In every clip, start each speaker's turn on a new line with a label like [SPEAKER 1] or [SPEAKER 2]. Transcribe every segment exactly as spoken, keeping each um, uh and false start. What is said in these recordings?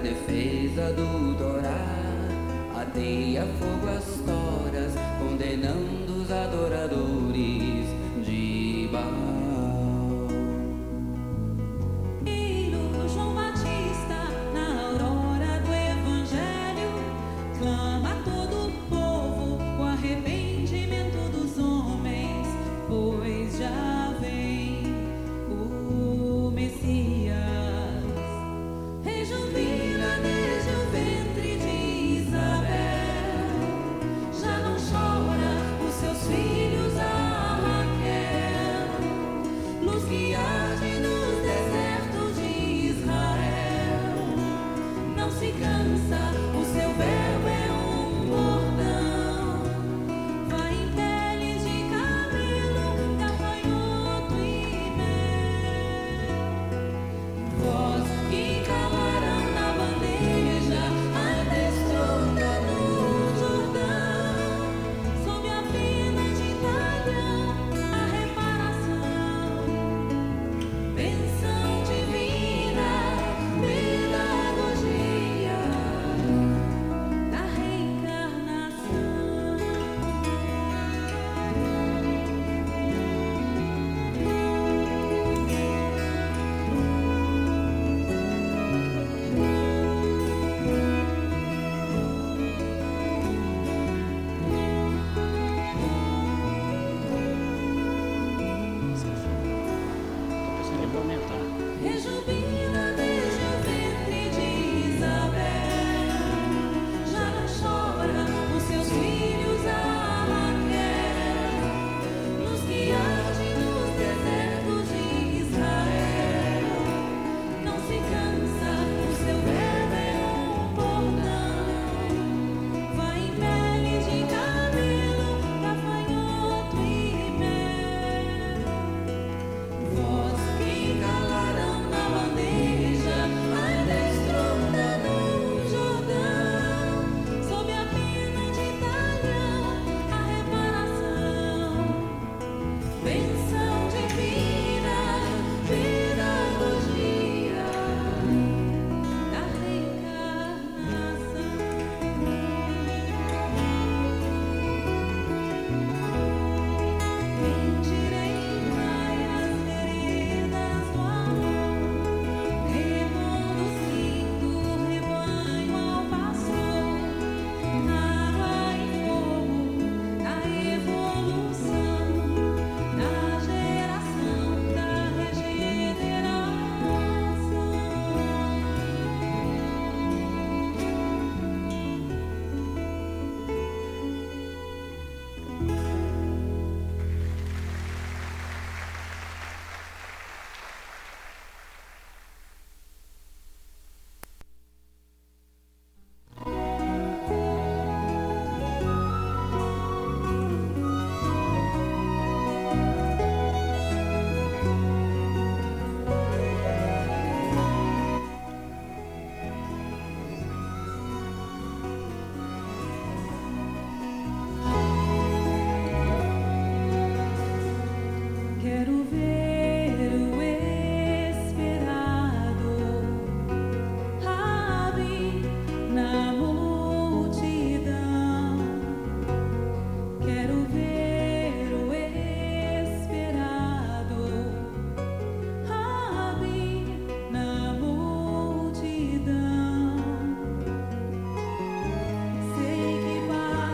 [SPEAKER 1] defesa do Torá, ateia fogo às toras, condenando os adoradores de Baal.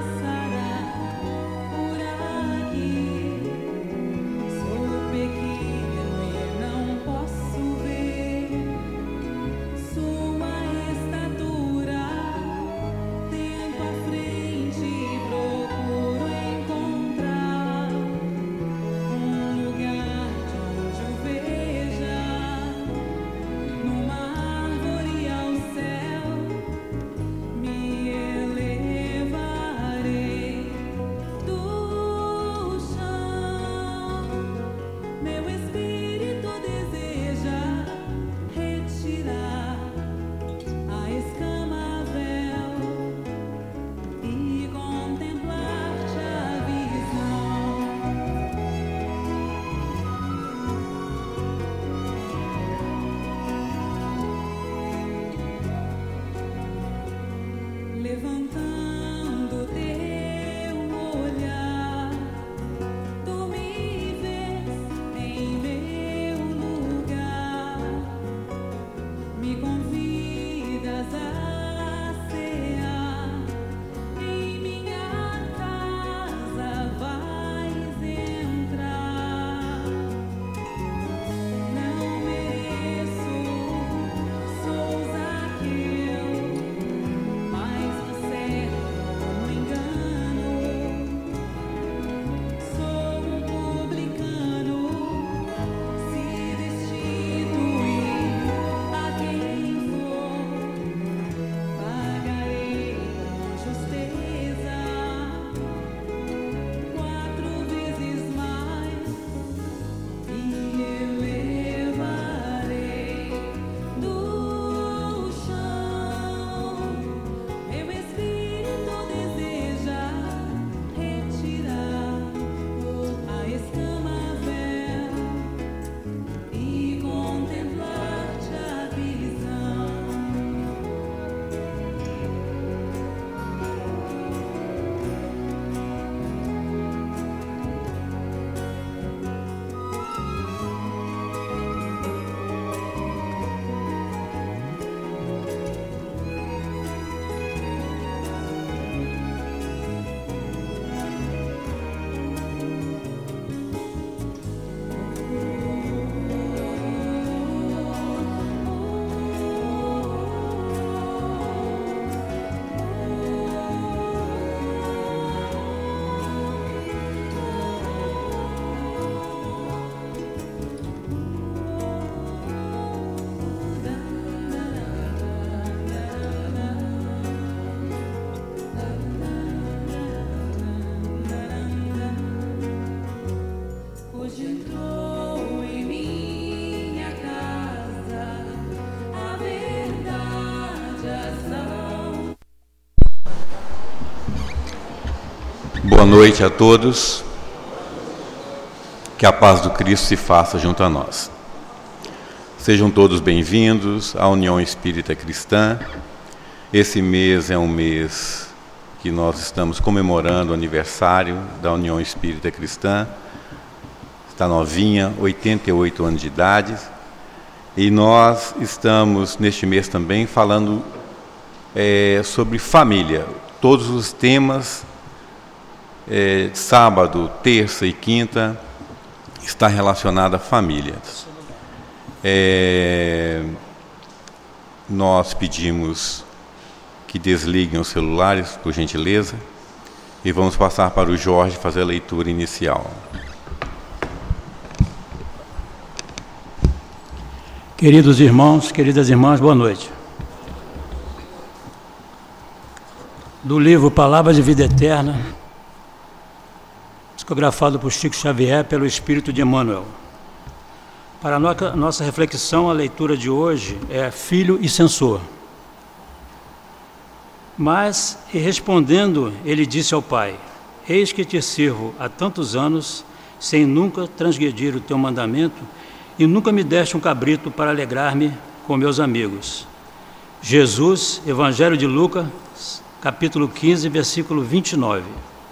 [SPEAKER 2] Pequeno Boa noite a todos. Que a paz do Cristo se faça junto a nós. Sejam todos bem-vindos à União Espírita Cristã. Esse mês é um mês que nós estamos comemorando o aniversário da União Espírita Cristã. Está novinha, oitenta e oito anos de idade. E nós estamos, neste mês também, falando é, sobre família. Todos os temas, é, sábado, terça e quinta, está relacionado à família. É, nós pedimos que desliguem os celulares, por gentileza, e vamos passar para o Jorge fazer a leitura inicial.
[SPEAKER 3] Queridos irmãos, queridas irmãs, boa noite. Do livro Palavras de Vida Eterna, psicografado por Chico Xavier pelo Espírito de Emmanuel. Para a nossa reflexão, a leitura de hoje é Filho e Censor. Mas, e respondendo, ele disse ao pai: Eis que te sirvo há tantos anos, sem nunca transgredir o teu mandamento, e nunca me deste um cabrito para alegrar-me com meus amigos. Jesus, Evangelho de Lucas, capítulo quinze, versículo vinte e nove.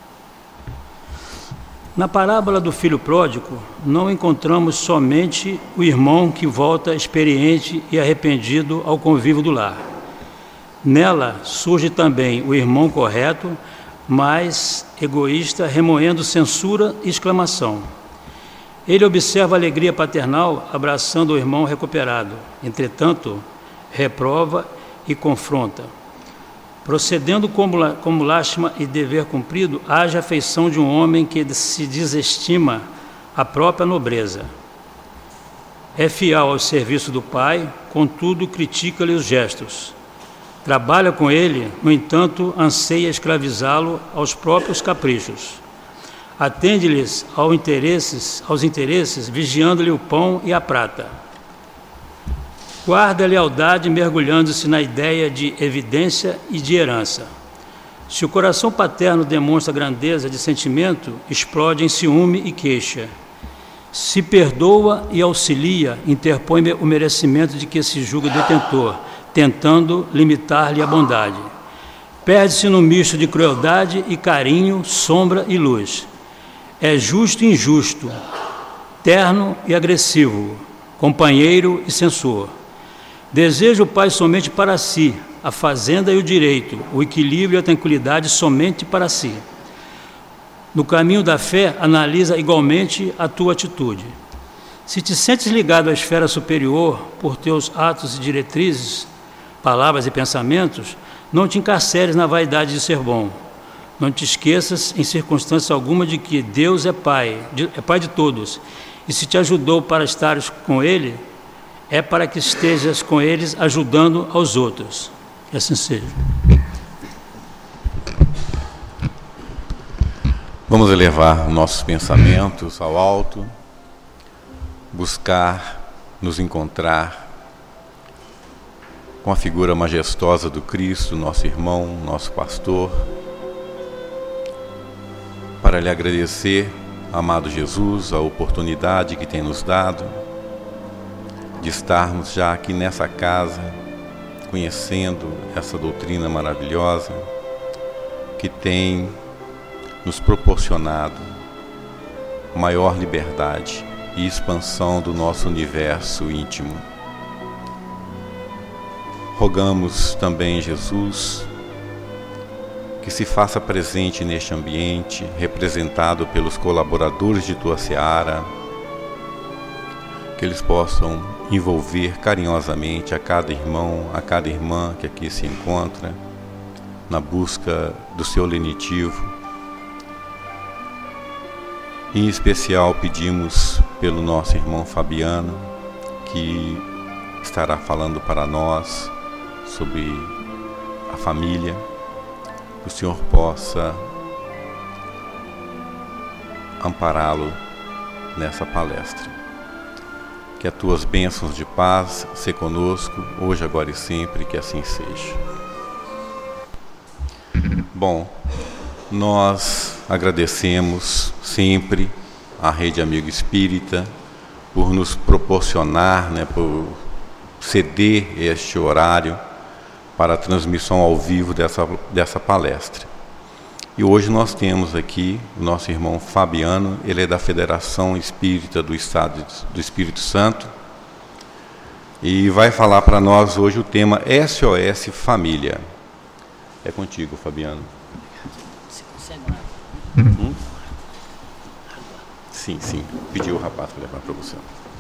[SPEAKER 3] Na parábola do filho pródigo, não encontramos somente o irmão que volta experiente e arrependido ao convívio do lar. Nela surge também o irmão correto, mas egoísta, remoendo censura e exclamação. Ele observa a alegria paternal abraçando o irmão recuperado. Entretanto, reprova e confronta. Procedendo como, como lástima e dever cumprido, haja a afeição de um homem que se desestima a própria nobreza. É fiel ao serviço do pai, contudo critica-lhe os gestos. Trabalha com ele, no entanto, anseia escravizá-lo aos próprios caprichos. Atende-lhes aos interesses, aos interesses, vigiando-lhe o pão e a prata. Guarda a lealdade mergulhando-se na ideia de evidência e de herança. Se o coração paterno demonstra grandeza de sentimento, explode em ciúme e queixa. Se perdoa e auxilia, interpõe o merecimento de que se julga detentor, tentando limitar-lhe a bondade. Perde-se no misto de crueldade e carinho, sombra e luz. É justo e injusto, terno e agressivo, companheiro e censor. Deseja o pai somente para si, a fazenda e o direito, o equilíbrio e a tranquilidade somente para si. No caminho da fé, analisa igualmente a tua atitude. Se te sentes ligado à esfera superior por teus atos e diretrizes, palavras e pensamentos, não te encarceres na vaidade de ser bom. Não te esqueças em circunstância alguma de que Deus é Pai, é Pai de todos, e se te ajudou para estares com Ele, é para que estejas com eles ajudando aos outros. Que assim seja.
[SPEAKER 2] Vamos elevar nossos pensamentos ao alto, buscar nos encontrar com a figura majestosa do Cristo, nosso irmão, nosso pastor, para lhe agradecer, amado Jesus, a oportunidade que tem nos dado de estarmos já aqui nessa casa, conhecendo essa doutrina maravilhosa que tem nos proporcionado maior liberdade e expansão do nosso universo íntimo. Rogamos também, Jesus, que se faça presente neste ambiente, representado pelos colaboradores de Tua Seara, que eles possam envolver carinhosamente a cada irmão, a cada irmã que aqui se encontra, na busca do seu lenitivo. Em especial pedimos pelo nosso irmão Fabiano, que estará falando para nós sobre a família, que o Senhor possa ampará-lo nessa palestra. Que as tuas bênçãos de paz se conosco, hoje, agora e sempre, que assim seja. Bom, Nós agradecemos sempre à Rede Amigo Espírita por nos proporcionar, né, por ceder este horário para a transmissão ao vivo dessa, dessa palestra. E hoje nós temos aqui o nosso irmão Fabiano, ele é da Federação Espírita do Estado do Espírito Santo, e vai falar para nós hoje o tema S O S Família. É contigo, Fabiano.
[SPEAKER 3] Você consegue lá?
[SPEAKER 2] Hum? Sim, sim. Pediu o rapaz para levar para você.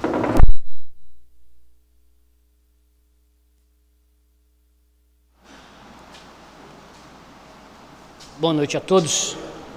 [SPEAKER 3] Boa noite a todos.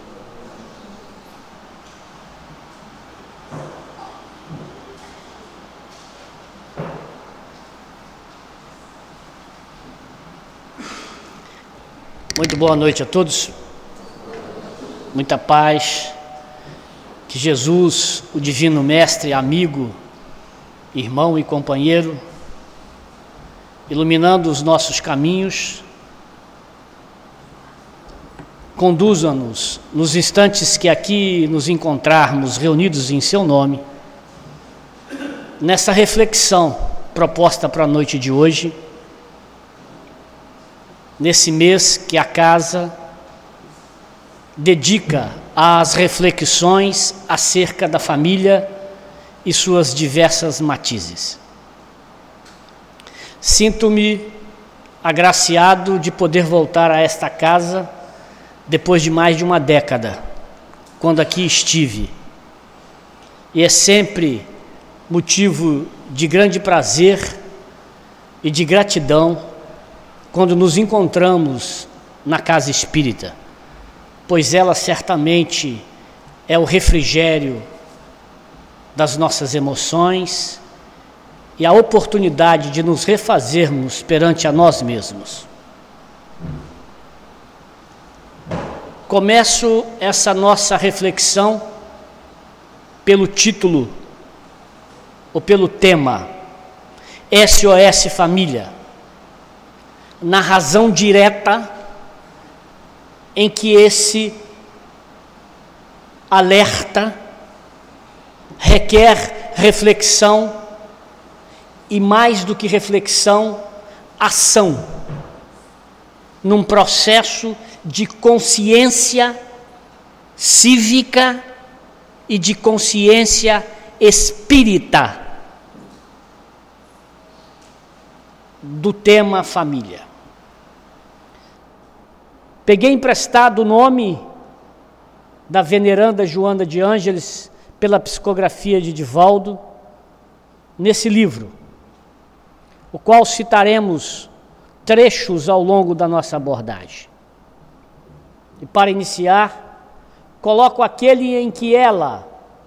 [SPEAKER 3] Muito boa noite a todos. Muita paz. Que Jesus, o Divino Mestre, amigo, irmão e companheiro, iluminando os nossos caminhos, conduza-nos nos instantes que aqui nos encontrarmos reunidos em seu nome, nessa reflexão proposta para a noite de hoje, nesse mês que a casa dedica às reflexões acerca da família e suas diversas matizes. Sinto-me agraciado de poder voltar a esta casa depois de mais de uma década, quando aqui estive. E é sempre motivo de grande prazer e de gratidão quando nos encontramos na casa espírita, pois ela certamente é o refrigério das nossas emoções e a oportunidade de nos refazermos perante a nós mesmos. Começo essa nossa reflexão pelo título, ou pelo tema, S O S Família, na razão direta em que esse alerta requer reflexão e, mais do que reflexão, ação, num processo de consciência cívica e de consciência espírita do tema família. Peguei emprestado o nome da veneranda Joana de Ângeles pela psicografia de Divaldo nesse livro, o qual citaremos trechos ao longo da nossa abordagem. E para iniciar, coloco aquele em que ela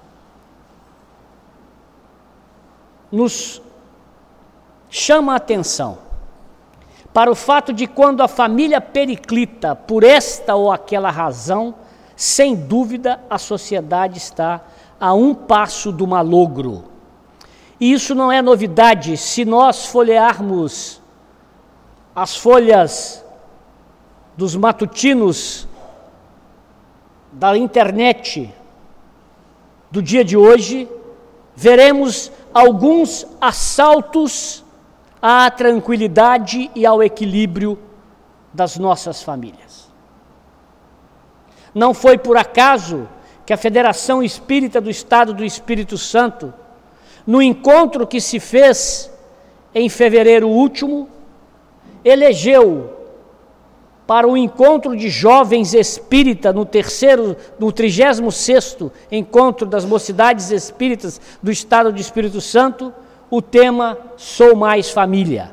[SPEAKER 3] nos chama a atenção para o fato de quando a família periclita por esta ou aquela razão, sem dúvida a sociedade está a um passo do malogro. E isso não é novidade se nós folhearmos as folhas dos matutinos da internet do dia de hoje, veremos alguns assaltos à tranquilidade e ao equilíbrio das nossas famílias. Não foi por acaso que a Federação Espírita do Estado do Espírito Santo, no encontro que se fez em fevereiro último, elegeu para o encontro de jovens espírita no terceiro, no trigésimo sexto encontro das mocidades espíritas do Estado do Espírito Santo, o tema Sou Mais Família.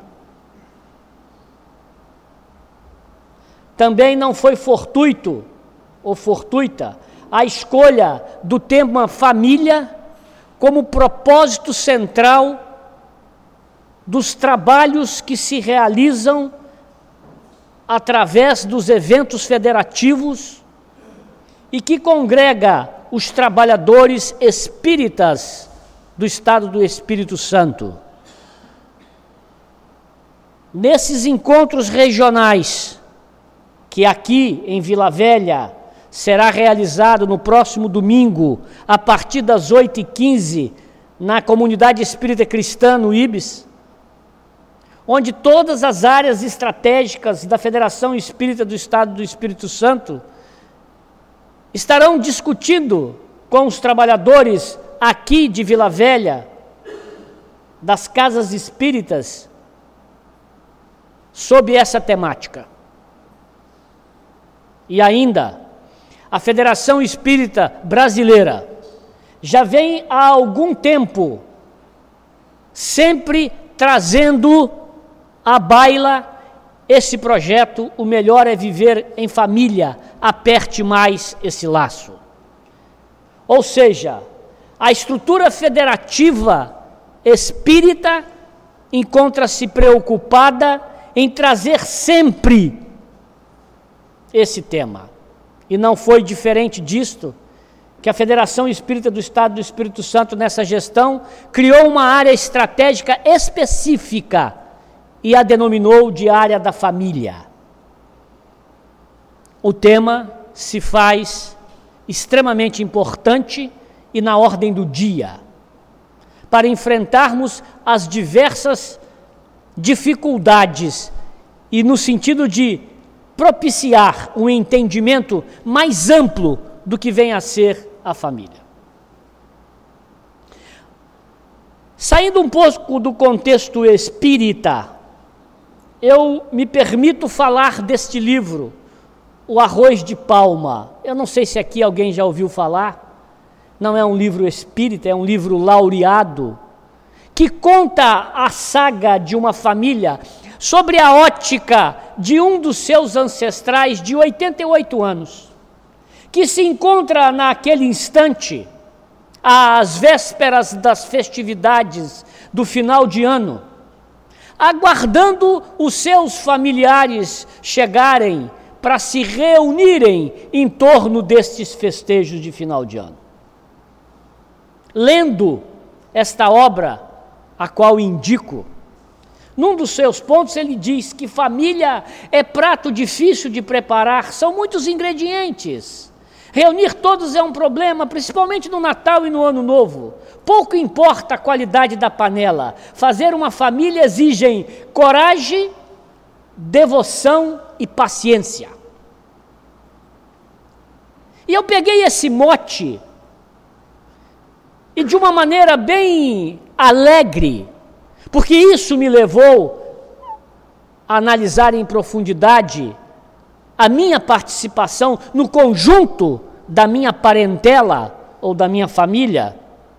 [SPEAKER 3] Também não foi fortuito ou fortuita a escolha do tema família como propósito central dos trabalhos que se realizam através dos eventos federativos e que congrega os trabalhadores espíritas do Estado do Espírito Santo. Nesses encontros regionais, que aqui em Vila Velha
[SPEAKER 4] será realizado no próximo domingo, a partir das oito e quinze, na Comunidade Espírita Cristã, no Ibis, onde todas as áreas estratégicas da Federação Espírita do Estado do Espírito Santo estarão discutindo com os trabalhadores aqui de Vila Velha, das casas espíritas, sobre essa temática. E ainda, a Federação Espírita Brasileira já vem há algum tempo sempre trazendo à baila esse projeto, o melhor é viver em família, aperte mais esse laço. Ou seja, a estrutura federativa espírita encontra-se preocupada em trazer sempre esse tema. E não foi diferente disto que a Federação Espírita do Estado do Espírito Santo, nessa gestão, criou uma área estratégica específica e a denominou de área da família. O tema se faz extremamente importante e na ordem do dia, para enfrentarmos as diversas dificuldades e no sentido de propiciar um entendimento mais amplo do que vem a ser a família. Saindo um pouco do contexto espírita, eu me permito falar deste livro, O Arroz de Palma. Eu não sei se aqui alguém já ouviu falar. Não é um livro espírita, é um livro laureado, que conta a saga de uma família sobre a ótica de um dos seus ancestrais de oitenta e oito anos, que se encontra naquele instante, às vésperas das festividades do final de ano, aguardando os seus familiares chegarem para se reunirem em torno destes festejos de final de ano. Lendo esta obra, a qual indico, num dos seus pontos ele diz que família é prato difícil de preparar, são muitos ingredientes. Reunir todos é um problema, principalmente no Natal e no Ano Novo. Pouco importa a qualidade da panela. Fazer uma família exige coragem, devoção e paciência. E eu peguei esse mote e de uma maneira bem alegre, porque isso me levou a analisar em profundidade a minha participação no conjunto da minha parentela ou da minha família,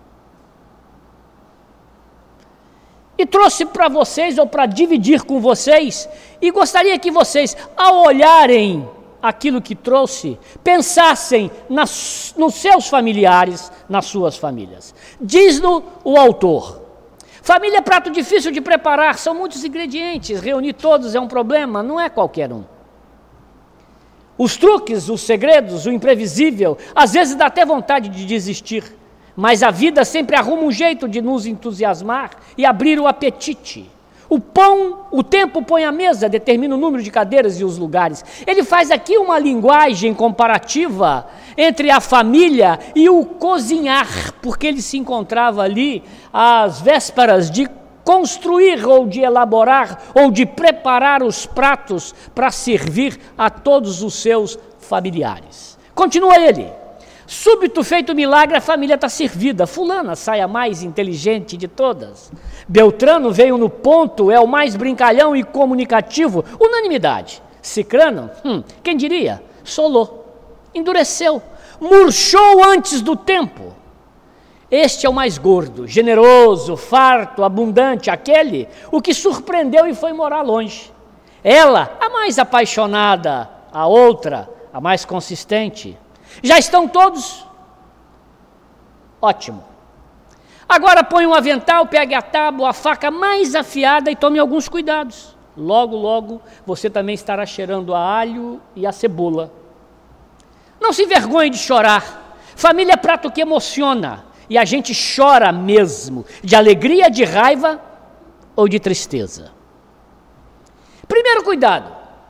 [SPEAKER 4] e trouxe para vocês, ou para dividir com vocês, e gostaria que vocês, ao olharem aquilo que trouxe, pensassem nas, nos seus familiares, nas suas famílias. Diz-no o autor: família é prato difícil de preparar, são muitos ingredientes, reunir todos é um problema, não é qualquer um. Os truques, os segredos, o imprevisível, às vezes dá até vontade de desistir, mas a vida sempre arruma um jeito de nos entusiasmar e abrir o apetite. O pão, o tempo põe a mesa, determina o número de cadeiras e os lugares. Ele faz aqui uma linguagem comparativa entre a família e o cozinhar, porque ele se encontrava ali às vésperas de construir ou de elaborar ou de preparar os pratos para servir a todos os seus familiares. Continua ele: súbito feito milagre, a família está servida. Fulana sai a mais inteligente de todas. Beltrano veio no ponto, é o mais brincalhão e comunicativo. Unanimidade. Cicrano, hum, quem diria? Solou, endureceu, murchou antes do tempo. Este é o mais gordo, generoso, farto, abundante, aquele, o que surpreendeu e foi morar longe. Ela, a mais apaixonada, a outra, a mais consistente. Já estão todos? Ótimo. Agora põe um avental, pegue a tábua, a faca mais afiada e tome alguns cuidados. Logo, logo, você também estará cheirando a alho e a cebola. Não se envergonhe de chorar. Família é prato que emociona. E a gente chora mesmo, de alegria, de raiva ou de tristeza. Primeiro cuidado: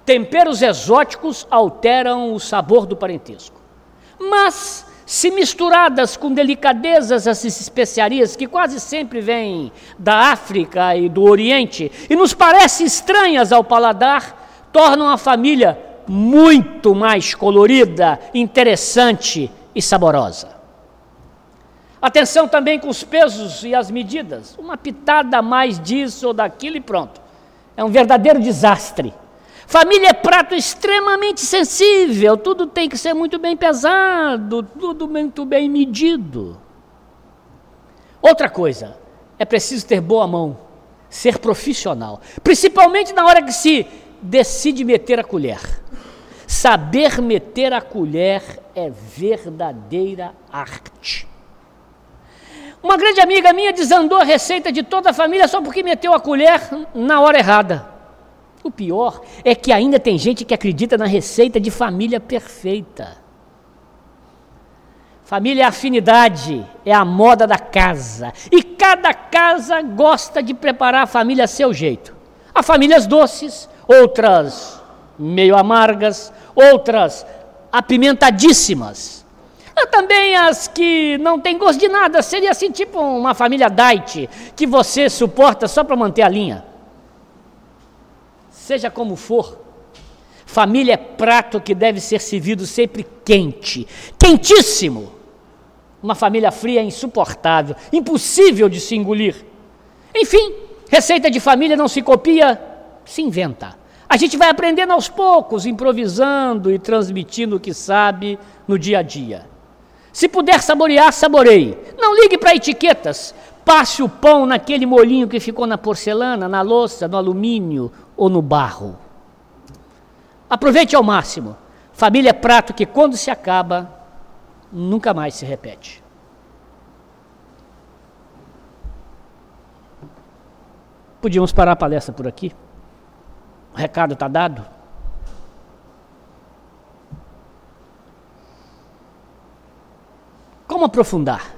[SPEAKER 4] temperos exóticos alteram o sabor do parentesco. Mas, se misturadas com delicadezas essas especiarias que quase sempre vêm da África e do Oriente e nos parecem estranhas ao paladar, tornam a família muito mais colorida, interessante e saborosa. Atenção também com os pesos e as medidas. Uma pitada a mais disso ou daquilo e pronto. É um verdadeiro desastre. Família é prato extremamente sensível, tudo tem que ser muito bem pesado, tudo muito bem medido. Outra coisa, é preciso ter boa mão, ser profissional, principalmente na hora que se decide meter a colher. Saber meter a colher é verdadeira arte. Uma grande amiga minha desandou a receita de toda a família só porque meteu a colher na hora errada. O pior é que ainda tem gente que acredita na receita de família perfeita. Família é afinidade, é a moda da casa. E cada casa gosta de preparar a família a seu jeito. Há famílias doces, outras meio amargas, outras apimentadíssimas. Há também as que não têm gosto de nada, seria assim tipo uma família diet, que você suporta só para manter a linha. Seja como for, família é prato que deve ser servido sempre quente, quentíssimo. Uma família fria é insuportável, impossível de se engolir. Enfim, receita de família não se copia, se inventa. A gente vai aprendendo aos poucos, improvisando e transmitindo o que sabe no dia a dia. Se puder saborear, saboreie. Não ligue para etiquetas. Passe o pão naquele molhinho que ficou na porcelana, na louça, no alumínio ou no barro. Aproveite ao máximo. Família é prato que, quando se acaba, nunca mais se repete. Podíamos parar a palestra por aqui? O recado está dado? Como aprofundar?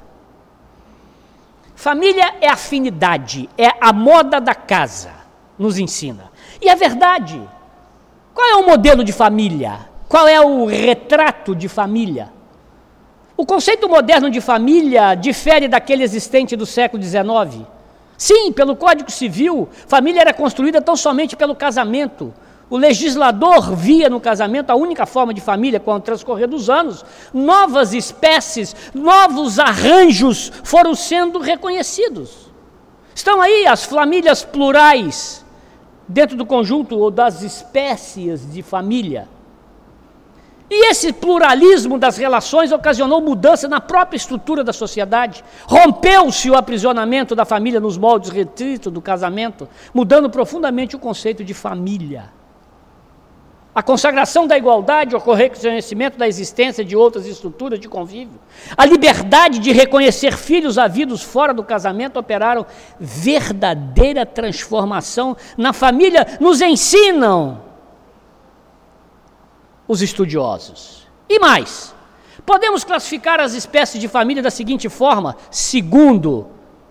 [SPEAKER 4] Família é afinidade, é a moda da casa, nos ensina. E é verdade. Qual é o modelo de família? Qual é o retrato de família? O conceito moderno de família difere daquele existente do século dezenove. Sim, pelo Código Civil, família era construída tão somente pelo casamento. O legislador via no casamento a única forma de família. Com o transcorrer dos anos, novas espécies, novos arranjos foram sendo reconhecidos. Estão aí as famílias plurais, dentro do conjunto ou das espécies de família. E esse pluralismo das relações ocasionou mudança na própria estrutura da sociedade. Rompeu-se o aprisionamento da família nos moldes restritos do casamento, mudando profundamente o conceito de família. A consagração da igualdade, o reconhecimento da existência de outras estruturas de convívio, a liberdade de reconhecer filhos havidos fora do casamento operaram verdadeira transformação na família, nos ensinam os estudiosos. E mais, podemos classificar as espécies de família da seguinte forma, segundo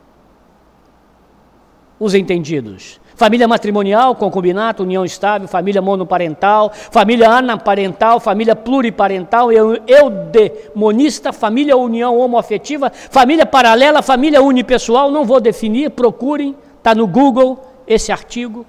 [SPEAKER 4] os entendidos: família matrimonial, concubinato, união estável, família monoparental, família anaparental, família pluriparental, eudemonista, família união homoafetiva, família paralela, família unipessoal. Não vou definir, procurem, está no Google esse artigo.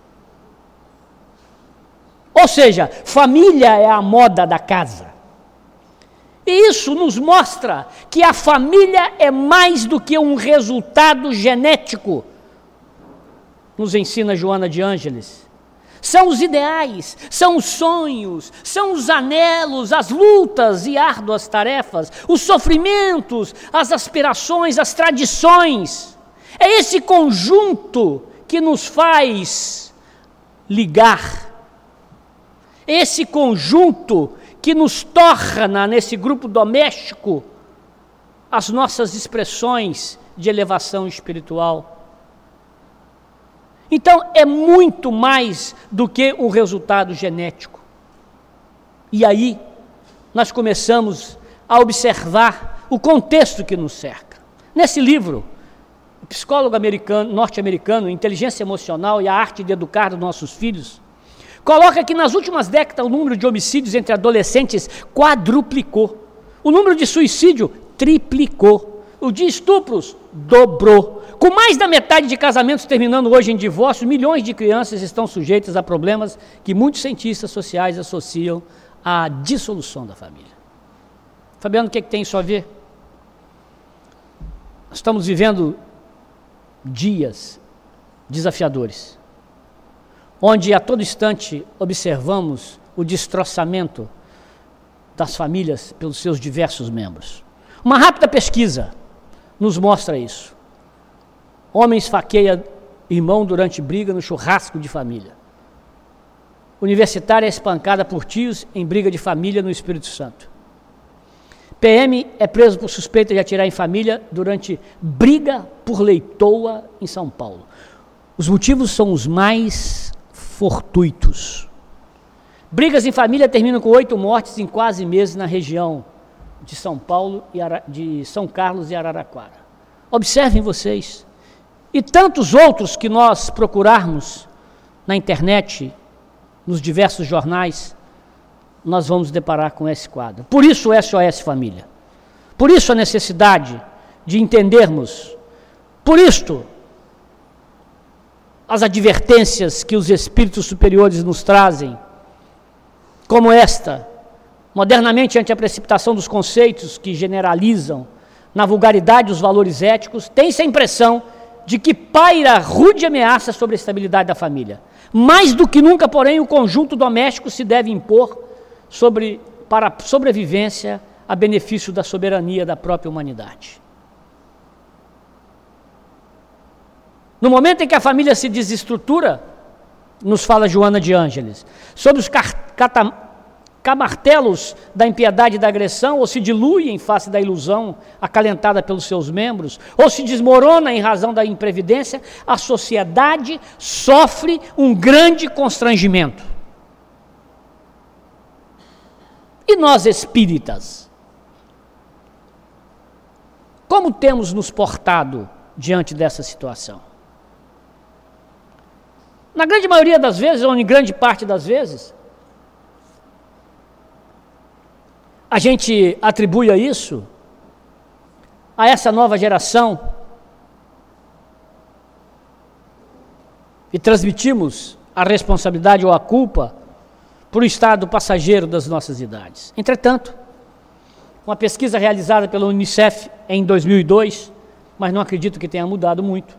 [SPEAKER 4] Ou seja, família é a moda da casa. E isso nos mostra que a família é mais do que um resultado genético, nos ensina Joana de Ângeles. São os ideais, são os sonhos, são os anelos, as lutas e árduas tarefas, os sofrimentos, as aspirações, as tradições. É esse conjunto que nos faz ligar. Esse conjunto que nos torna, nesse grupo doméstico, as nossas expressões de elevação espiritual. Então, é muito mais do que um resultado genético. E aí, nós começamos a observar o contexto que nos cerca. Nesse livro, o psicólogo americano, norte-americano, Inteligência Emocional e a Arte de Educar os Nossos Filhos, coloca que nas últimas décadas o número de homicídios entre adolescentes quadruplicou. O número de suicídio triplicou. O de estupros dobrou. Com mais da metade de casamentos terminando hoje em divórcio, milhões de crianças estão sujeitas a problemas que muitos cientistas sociais associam à dissolução da família. Fabiano, o que, é que tem isso a ver? Nós estamos vivendo dias desafiadores, onde a todo instante observamos o destroçamento das famílias pelos seus diversos membros. Uma rápida pesquisa nos mostra isso. Homem esfaqueia irmão durante briga no churrasco de família. Universitária é espancada por tios em briga de família no Espírito Santo. P M é preso por suspeita de atirar em família durante briga por leitoa em São Paulo. Os motivos são os mais fortuitos. Brigas em família terminam com oito mortes em quase meses na região de São Paulo, e Ara... de São Carlos e Araraquara. Observem vocês. E tantos outros que nós procurarmos na internet, nos diversos jornais, nós vamos deparar com esse quadro. Por isso o S O S Família. Por isso a necessidade de entendermos. Por isto, as advertências que os espíritos superiores nos trazem, como esta, modernamente ante a precipitação dos conceitos que generalizam na vulgaridade os valores éticos, tem-se a impressão de que paira rude ameaça sobre a estabilidade da família. Mais do que nunca, porém, o conjunto doméstico se deve impor sobre, para a sobrevivência a benefício da soberania da própria humanidade. No momento em que a família se desestrutura, nos fala Joana de Ângeles, sobre os camartelos da impiedade e da agressão, ou se dilui em face da ilusão acalentada pelos seus membros, ou se desmorona em razão da imprevidência, a sociedade sofre um grande constrangimento. E nós espíritas, como temos nos portado diante dessa situação? Na grande maioria das vezes, ou em grande parte das vezes, a gente atribui a isso, a essa nova geração, e transmitimos a responsabilidade ou a culpa por o estado passageiro das nossas idades. Entretanto, uma pesquisa realizada pela Unicef em dois mil e dois, mas não acredito que tenha mudado muito,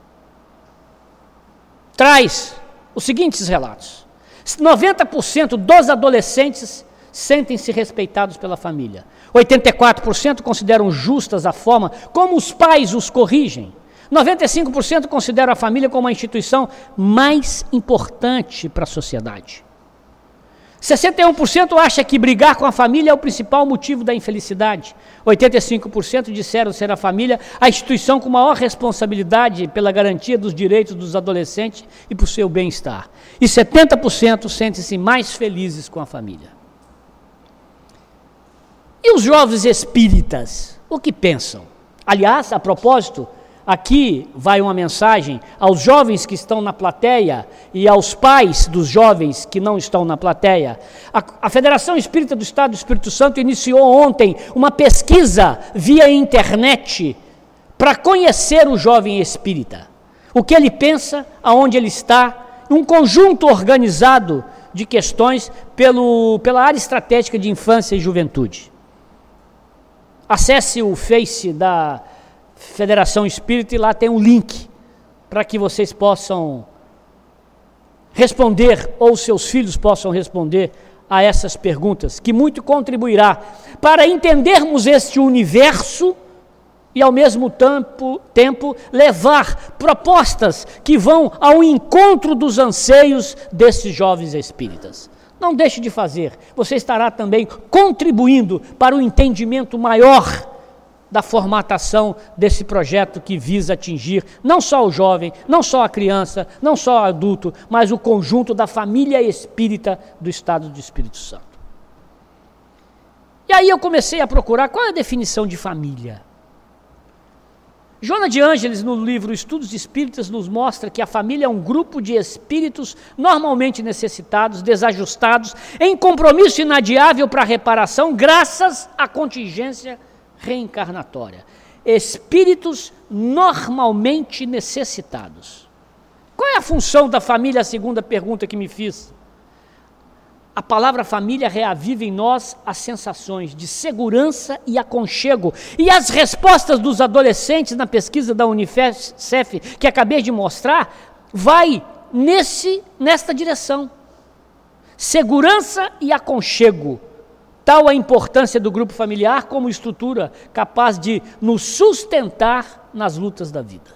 [SPEAKER 4] traz os seguintes relatos. noventa por cento dos adolescentes sentem-se respeitados pela família. oitenta e quatro por cento consideram justas a forma como os pais os corrigem. noventa e cinco por cento consideram a família como a instituição mais importante para a sociedade. sessenta e um por cento acha que brigar com a família é o principal motivo da infelicidade. oitenta e cinco por cento disseram ser a família a instituição com maior responsabilidade pela garantia dos direitos dos adolescentes e por seu bem-estar. E setenta por cento sentem-se mais felizes com a família. E os jovens espíritas, o que pensam? Aliás, a propósito, aqui vai uma mensagem aos jovens que estão na plateia e aos pais dos jovens que não estão na plateia. A, a Federação Espírita do Estado do Espírito Santo iniciou ontem uma pesquisa via internet para conhecer o jovem espírita. O que ele pensa, aonde ele está, um conjunto organizado de questões pelo, pela área estratégica de infância e juventude. Acesse o Face da Federação Espírita e lá tem um link para que vocês possam responder, ou seus filhos possam responder a essas perguntas, que muito contribuirá para entendermos este universo e ao mesmo tempo, tempo levar propostas que vão ao encontro dos anseios desses jovens espíritas. Não deixe de fazer, você estará também contribuindo para o entendimento maior da formatação desse projeto que visa atingir não só o jovem, não só a criança, não só o adulto, mas o conjunto da família espírita do Estado do Espírito Santo. E aí eu comecei a procurar qual é a definição de família. Joana de Ângeles, no livro Estudos Espíritas, nos mostra que a família é um grupo de espíritos normalmente necessitados, desajustados, em compromisso inadiável para a reparação, graças à contingência reencarnatória. Espíritos normalmente necessitados. Qual é a função da família? A segunda pergunta que me fiz. A palavra família reaviva em nós as sensações de segurança e aconchego. E as respostas dos adolescentes na pesquisa da Unicef, que acabei de mostrar, vai nesse, nesta direção. Segurança e aconchego. Tal a importância do grupo familiar como estrutura capaz de nos sustentar nas lutas da vida.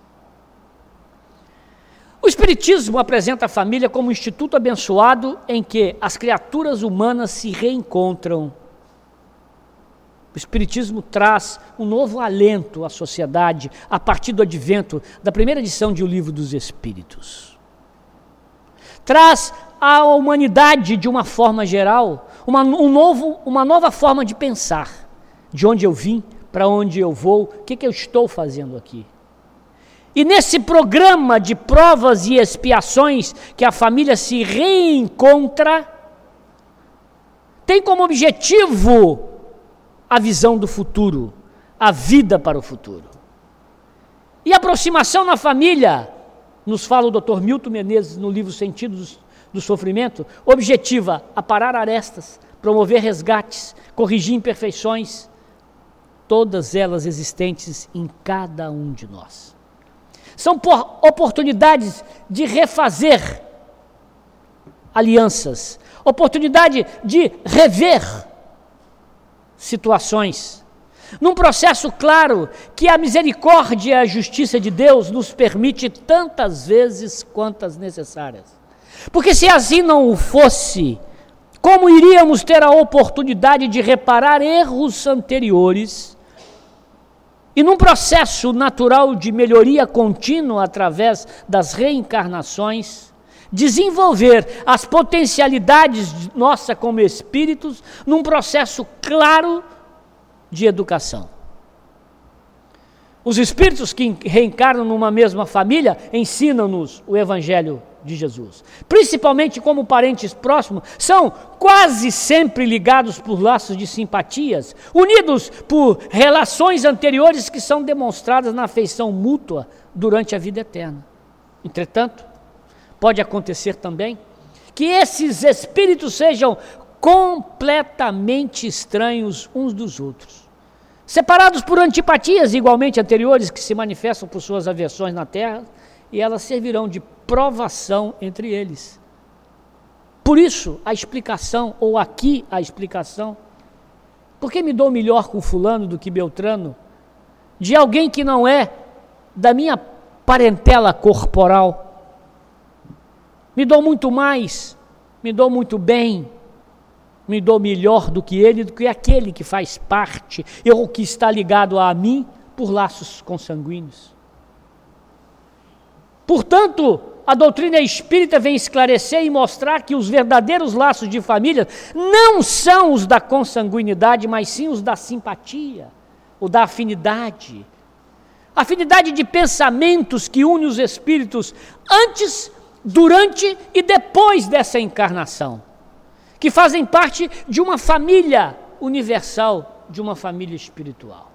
[SPEAKER 4] O Espiritismo apresenta a família como um instituto abençoado em que as criaturas humanas se reencontram. O Espiritismo traz um novo alento à sociedade a partir do advento da primeira edição de O Livro dos Espíritos. Traz à humanidade, de uma forma geral, uma, um novo, uma nova forma de pensar. De onde eu vim, para onde eu vou, o que, que eu estou fazendo aqui. E nesse programa de provas e expiações que a família se reencontra, tem como objetivo a visão do futuro, a vida para o futuro. E a aproximação na família, nos fala o doutor Milton Menezes no livro Sentidos do Sofrimento, objetiva aparar arestas, promover resgates, corrigir imperfeições, todas elas existentes em cada um de nós. São oportunidades de refazer alianças, oportunidade de rever situações, num processo claro que a misericórdia e a justiça de Deus nos permite tantas vezes quantas necessárias. Porque se assim não o fosse, como iríamos ter a oportunidade de reparar erros anteriores e num processo natural de melhoria contínua através das reencarnações, desenvolver as potencialidades nossa como espíritos num processo claro de educação. Os espíritos que reencarnam numa mesma família ensinam-nos o Evangelho de Jesus. Principalmente como parentes próximos, são quase sempre ligados por laços de simpatias, unidos por relações anteriores que são demonstradas na afeição mútua durante a vida eterna. Entretanto, pode acontecer também que esses espíritos sejam completamente estranhos uns dos outros, separados por antipatias igualmente anteriores que se manifestam por suas aversões na terra, e elas servirão de provação entre eles. Por isso, a explicação, ou aqui a explicação, por que me dou melhor com fulano do que Beltrano, de alguém que não é da minha parentela corporal? Me dou muito mais, me dou muito bem, me dou melhor do que ele, do que aquele que faz parte, ou que está ligado a mim por laços consanguíneos. Portanto, a doutrina espírita vem esclarecer e mostrar que os verdadeiros laços de família não são os da consanguinidade, mas sim os da simpatia, ou da afinidade. Afinidade de pensamentos que une os espíritos antes, durante e depois dessa encarnação, que fazem parte de uma família universal, de uma família espiritual.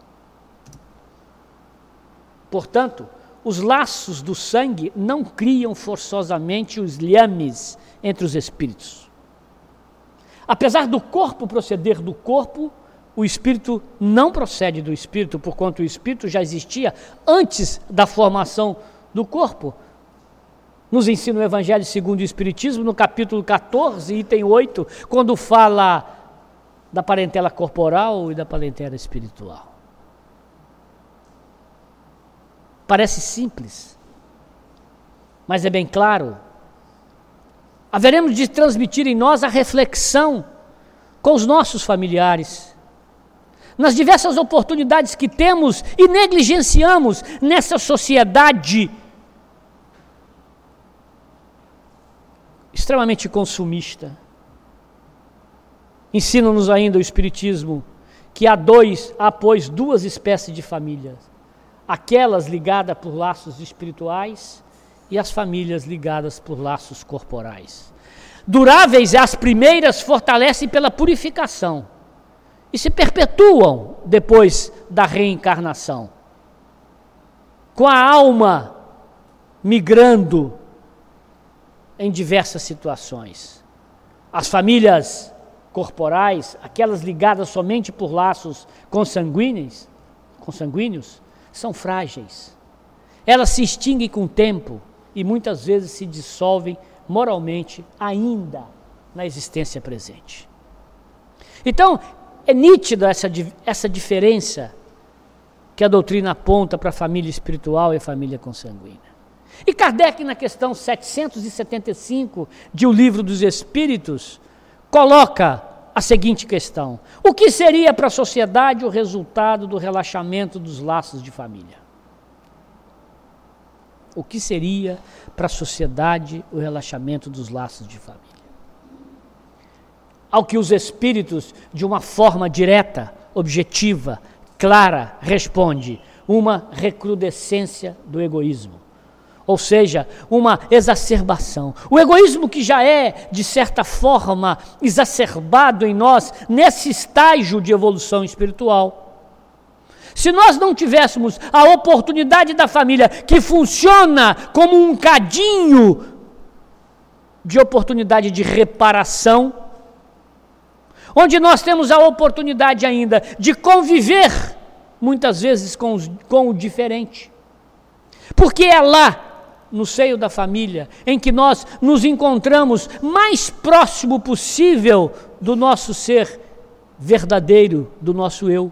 [SPEAKER 4] Portanto, os laços do sangue não criam forçosamente os liames entre os espíritos. Apesar do corpo proceder do corpo, o espírito não procede do espírito, porquanto o espírito já existia antes da formação do corpo. Nos ensina o Evangelho segundo o Espiritismo, no capítulo catorze, item oito, quando fala da parentela corporal e da parentela espiritual. Parece simples, mas é bem claro. Haveremos de transmitir em nós a reflexão com os nossos familiares, nas diversas oportunidades que temos e negligenciamos nessa sociedade extremamente consumista. Ensina-nos ainda o Espiritismo que há dois, há pois duas espécies de famílias: aquelas ligadas por laços espirituais e as famílias ligadas por laços corporais. Duráveis, as primeiras fortalecem pela purificação e se perpetuam depois da reencarnação, com a alma migrando em diversas situações. As famílias corporais, aquelas ligadas somente por laços consanguíneos, consanguíneos, são frágeis. Elas se extinguem com o tempo e muitas vezes se dissolvem moralmente ainda na existência presente. Então, é nítida essa, essa diferença que a doutrina aponta para a família espiritual e a família consanguínea. E Kardec, na questão setecentos e setenta e cinco de O Livro dos Espíritos, coloca a seguinte questão: o que seria para a sociedade o resultado do relaxamento dos laços de família? O que seria para a sociedade o relaxamento dos laços de família? Ao que os espíritos, de uma forma direta, objetiva, clara, responde: uma recrudescência do egoísmo. Ou seja, uma exacerbação. O egoísmo que já é, de certa forma, exacerbado em nós, nesse estágio de evolução espiritual. Se nós não tivéssemos a oportunidade da família, que funciona como um cadinho de oportunidade de reparação, onde nós temos a oportunidade ainda de conviver, muitas vezes, com, os, com o diferente. Porque é lá, no seio da família, em que nós nos encontramos mais próximo possível do nosso ser verdadeiro, do nosso eu.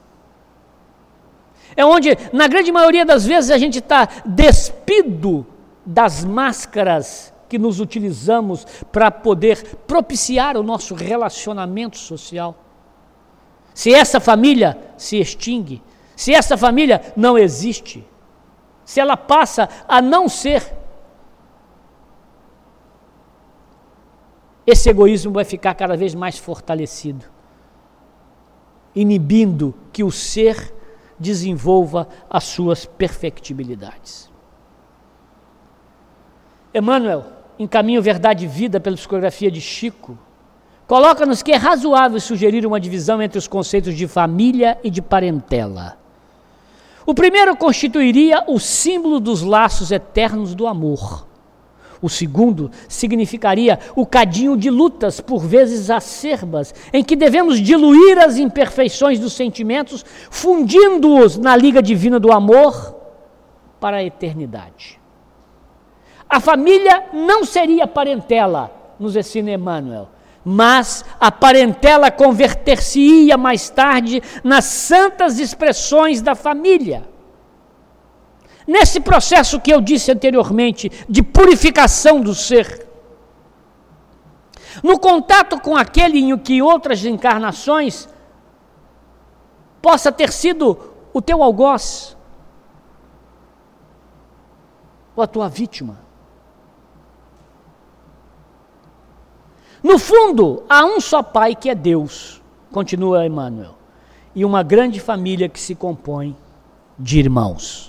[SPEAKER 4] É onde, na grande maioria das vezes, a gente está despido das máscaras que nos utilizamos para poder propiciar o nosso relacionamento social. Se essa família se extingue, se essa família não existe, se ela passa a não ser, esse egoísmo vai ficar cada vez mais fortalecido, inibindo que o ser desenvolva as suas perfectibilidades. Emmanuel, em Caminho, Verdade e Vida, pela psicografia de Chico, coloca-nos que é razoável sugerir uma divisão entre os conceitos de família e de parentela. O primeiro constituiria o símbolo dos laços eternos do amor. O segundo significaria o cadinho de lutas, por vezes acerbas, em que devemos diluir as imperfeições dos sentimentos, fundindo-os na liga divina do amor para a eternidade. A família não seria parentela, nos ensina Emmanuel, mas a parentela converter-se-ia mais tarde nas santas expressões da família. Nesse processo que eu disse anteriormente, de purificação do ser. No contato com aquele em que outras encarnações possa ter sido o teu algoz, ou a tua vítima. No fundo, há um só Pai que é Deus, continua Emmanuel, e uma grande família que se compõe de irmãos.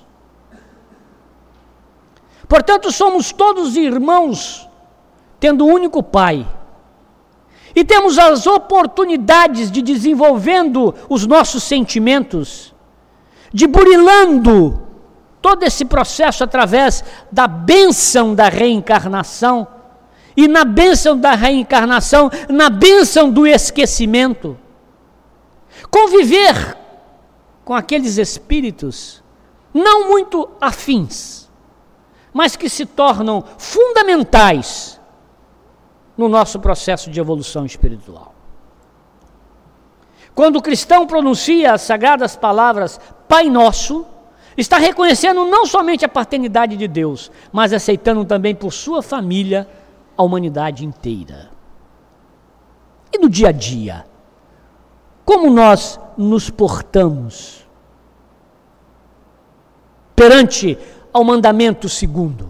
[SPEAKER 4] Portanto, somos todos irmãos, tendo um único Pai. E temos as oportunidades de desenvolvendo os nossos sentimentos, de burilando todo esse processo através da bênção da reencarnação, e na bênção da reencarnação, na bênção do esquecimento. Conviver com aqueles espíritos não muito afins, mas que se tornam fundamentais no nosso processo de evolução espiritual. Quando o cristão pronuncia as sagradas palavras Pai Nosso, está reconhecendo não somente a paternidade de Deus, mas aceitando também por sua família a humanidade inteira. E no dia a dia, como nós nos portamos perante ao mandamento segundo?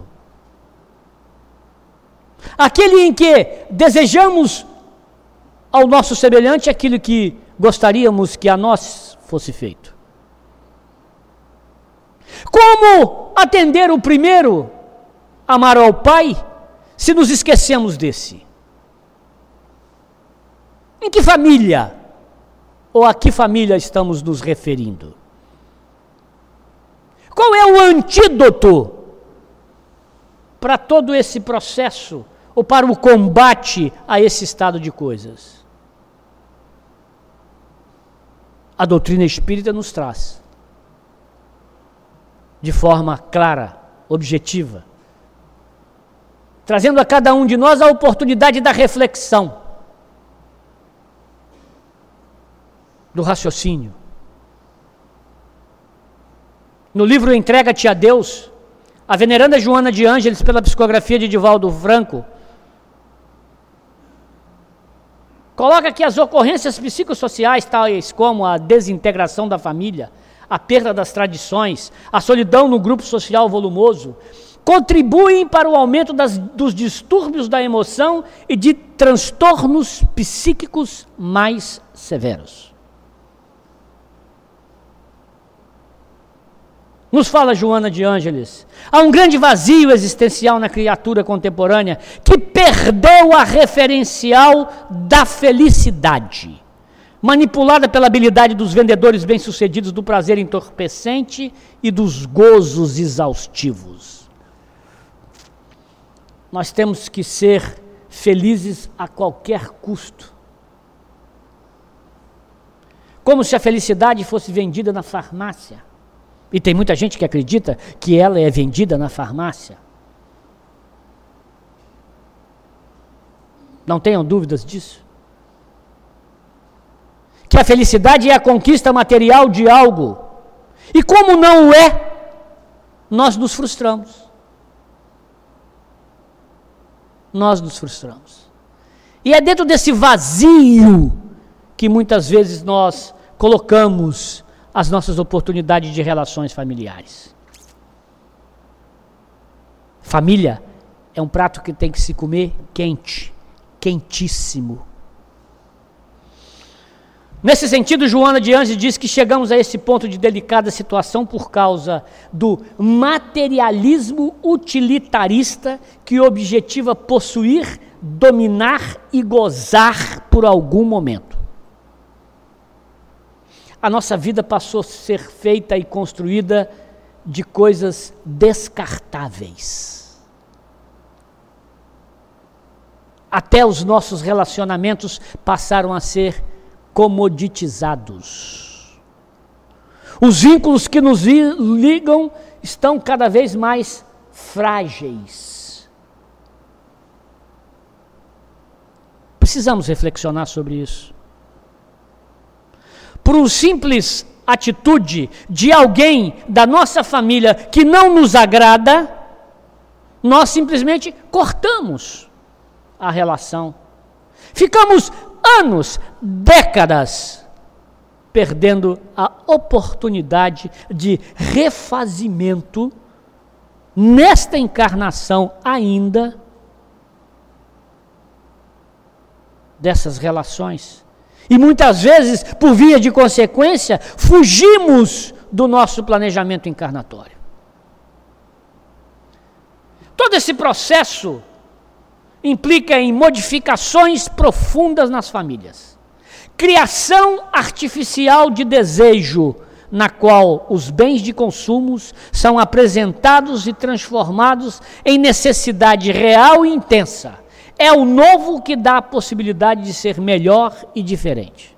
[SPEAKER 4] Aquele em que desejamos ao nosso semelhante aquilo que gostaríamos que a nós fosse feito. como atender o primeiro, amar ao Pai, se nos esquecemos desse? Em que família, ou a que família estamos nos referindo? Qual é o antídoto para todo esse processo, ou para o combate a esse estado de coisas? A doutrina espírita nos traz, de forma clara, objetiva, trazendo a cada um de nós a oportunidade da reflexão, do raciocínio. No livro Entrega-te a Deus, a veneranda Joana de Ângeles, pela psicografia de Divaldo Franco, coloca que as ocorrências psicossociais, tais como a desintegração da família, a perda das tradições, a solidão no grupo social volumoso, contribuem para o aumento das, dos distúrbios da emoção e de transtornos psíquicos mais severos. Nos fala Joana de Ângeles, há um grande vazio existencial na criatura contemporânea que perdeu a referencial da felicidade, manipulada pela habilidade dos vendedores bem-sucedidos do prazer entorpecente e dos gozos exaustivos. Nós temos que ser felizes a qualquer custo. Como se a felicidade fosse vendida na farmácia. E tem muita gente que acredita que ela é vendida na farmácia. Não tenham dúvidas disso. Que a felicidade é a conquista material de algo. E como não o é, nós nos frustramos. Nós nos frustramos. E é dentro desse vazio que muitas vezes nós colocamos as nossas oportunidades de relações familiares. Família é um prato que tem que se comer quente, quentíssimo. Nesse sentido, Joana de Ângeles diz que chegamos a esse ponto de delicada situação por causa do materialismo utilitarista que objetiva possuir, dominar e gozar por algum momento. A nossa vida passou a ser feita e construída de coisas descartáveis. Até os nossos relacionamentos passaram a ser comoditizados. Os vínculos que nos ligam estão cada vez mais frágeis. Precisamos reflexionar sobre isso. Por uma simples atitude de alguém da nossa família que não nos agrada, nós simplesmente cortamos a relação. Ficamos anos, décadas, perdendo a oportunidade de refazimento nesta encarnação ainda dessas relações. E muitas vezes, por via de consequência, fugimos do nosso planejamento encarnatório. Todo esse processo implica em modificações profundas nas famílias. Criação artificial de desejo, na qual os bens de consumo são apresentados e transformados em necessidade real e intensa. É o novo que dá a possibilidade de ser melhor e diferente.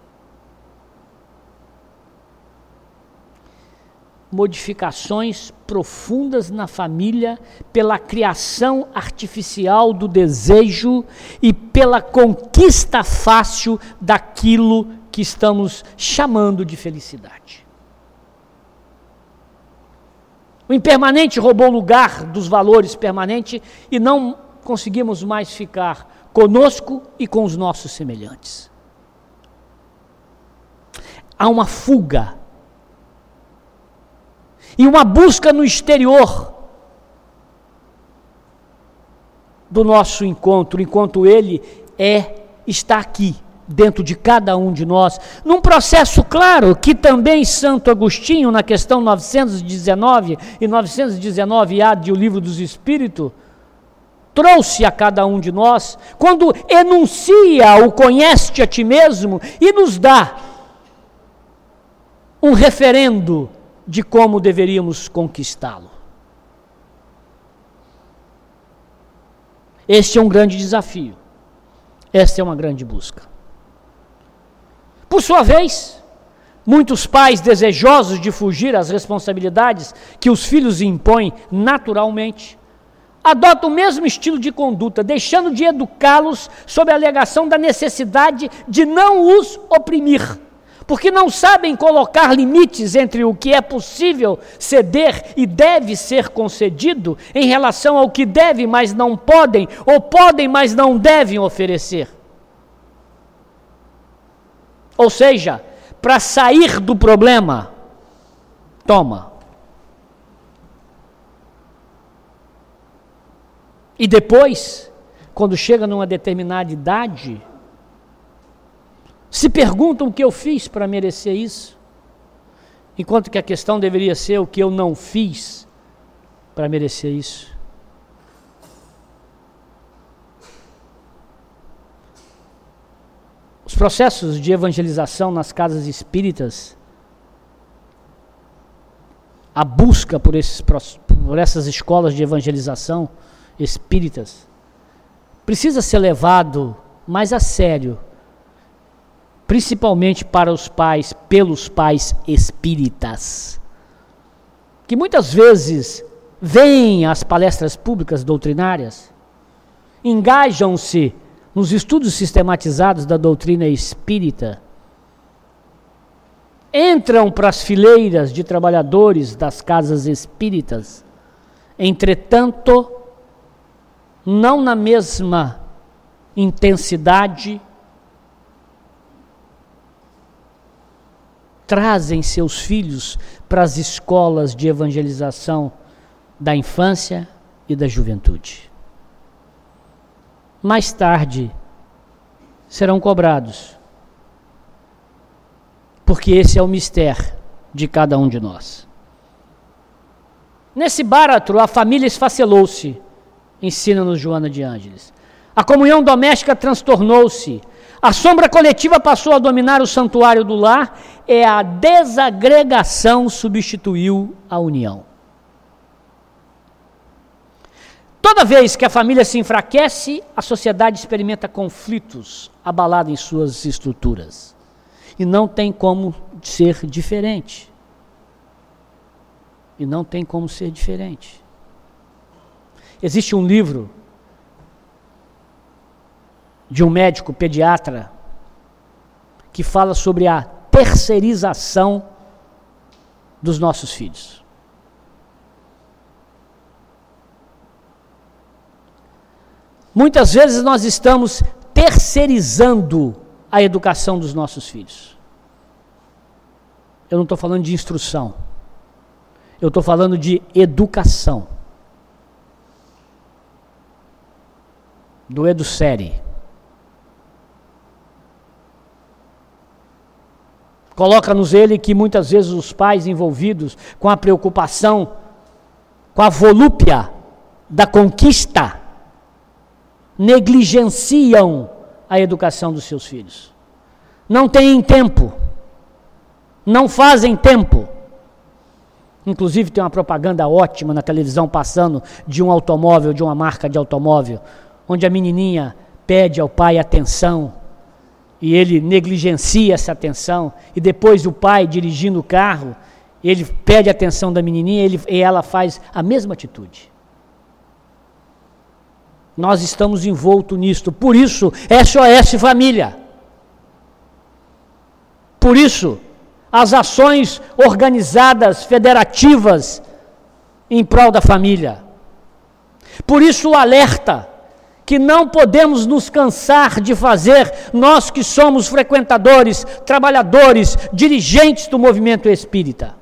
[SPEAKER 4] Modificações profundas na família pela criação artificial do desejo e pela conquista fácil daquilo que estamos chamando de felicidade. O impermanente roubou o lugar dos valores permanentes e não conseguimos mais ficar conosco e com os nossos semelhantes. Há uma fuga e uma busca no exterior do nosso encontro, enquanto ele é, está aqui, dentro de cada um de nós, num processo claro que também Santo Agostinho, na questão novecentos e dezenove e novecentos e dezenove A de O Livro dos Espíritos, trouxe a cada um de nós, quando enuncia o conhece-te a ti mesmo e nos dá um referendo de como deveríamos conquistá-lo. Este é um grande desafio, esta é uma grande busca. Por sua vez, muitos pais desejosos de fugir às responsabilidades que os filhos impõem naturalmente, adotam o mesmo estilo de conduta, deixando de educá-los sob a alegação da necessidade de não os oprimir, porque não sabem colocar limites entre o que é possível ceder e deve ser concedido em relação ao que devem, mas não podem, ou podem, mas não devem oferecer. Ou seja, para sair do problema, toma. E depois, quando chega numa determinada idade, se perguntam o que eu fiz para merecer isso, enquanto que a questão deveria ser o que eu não fiz para merecer isso. Os processos de evangelização nas casas espíritas, a busca por, esses, por essas escolas de evangelização espíritas, precisa ser levado mais a sério, principalmente para os pais, pelos pais espíritas, que muitas vezes vêm às palestras públicas doutrinárias, engajam-se nos estudos sistematizados da doutrina espírita, entram para as fileiras de trabalhadores das casas espíritas, entretanto, não na mesma intensidade, trazem seus filhos para as escolas de evangelização da infância e da juventude. Mais tarde serão cobrados, porque esse é o mistério de cada um de nós. Nesse báratro, a família esfacelou-se, ensina-nos Joana de Ângeles. A comunhão doméstica transtornou-se. A sombra coletiva passou a dominar o santuário do lar e a desagregação substituiu a união. Toda vez que a família se enfraquece, a sociedade experimenta conflitos abalados em suas estruturas. E não tem como ser diferente. E não tem como ser diferente. Existe um livro de um médico pediatra que fala sobre a terceirização dos nossos filhos. Muitas vezes nós estamos terceirizando a educação dos nossos filhos. Eu não estou falando de instrução. Eu estou falando de educação. Do EduSérie. Coloca-nos ele que muitas vezes os pais envolvidos com a preocupação, com a volúpia da conquista, negligenciam a educação dos seus filhos. Não têm tempo. Não fazem tempo. Inclusive tem uma propaganda ótima na televisão passando de um automóvel, de uma marca de automóvel, onde a menininha pede ao pai atenção e ele negligencia essa atenção, e depois o pai dirigindo o carro, ele pede a atenção da menininha ele, e ela faz a mesma atitude. Nós estamos envoltos nisto. Por isso, S O S Família. Por isso, as ações organizadas, federativas, em prol da família. Por isso, o alerta que não podemos nos cansar de fazer, nós que somos frequentadores, trabalhadores, dirigentes do movimento espírita.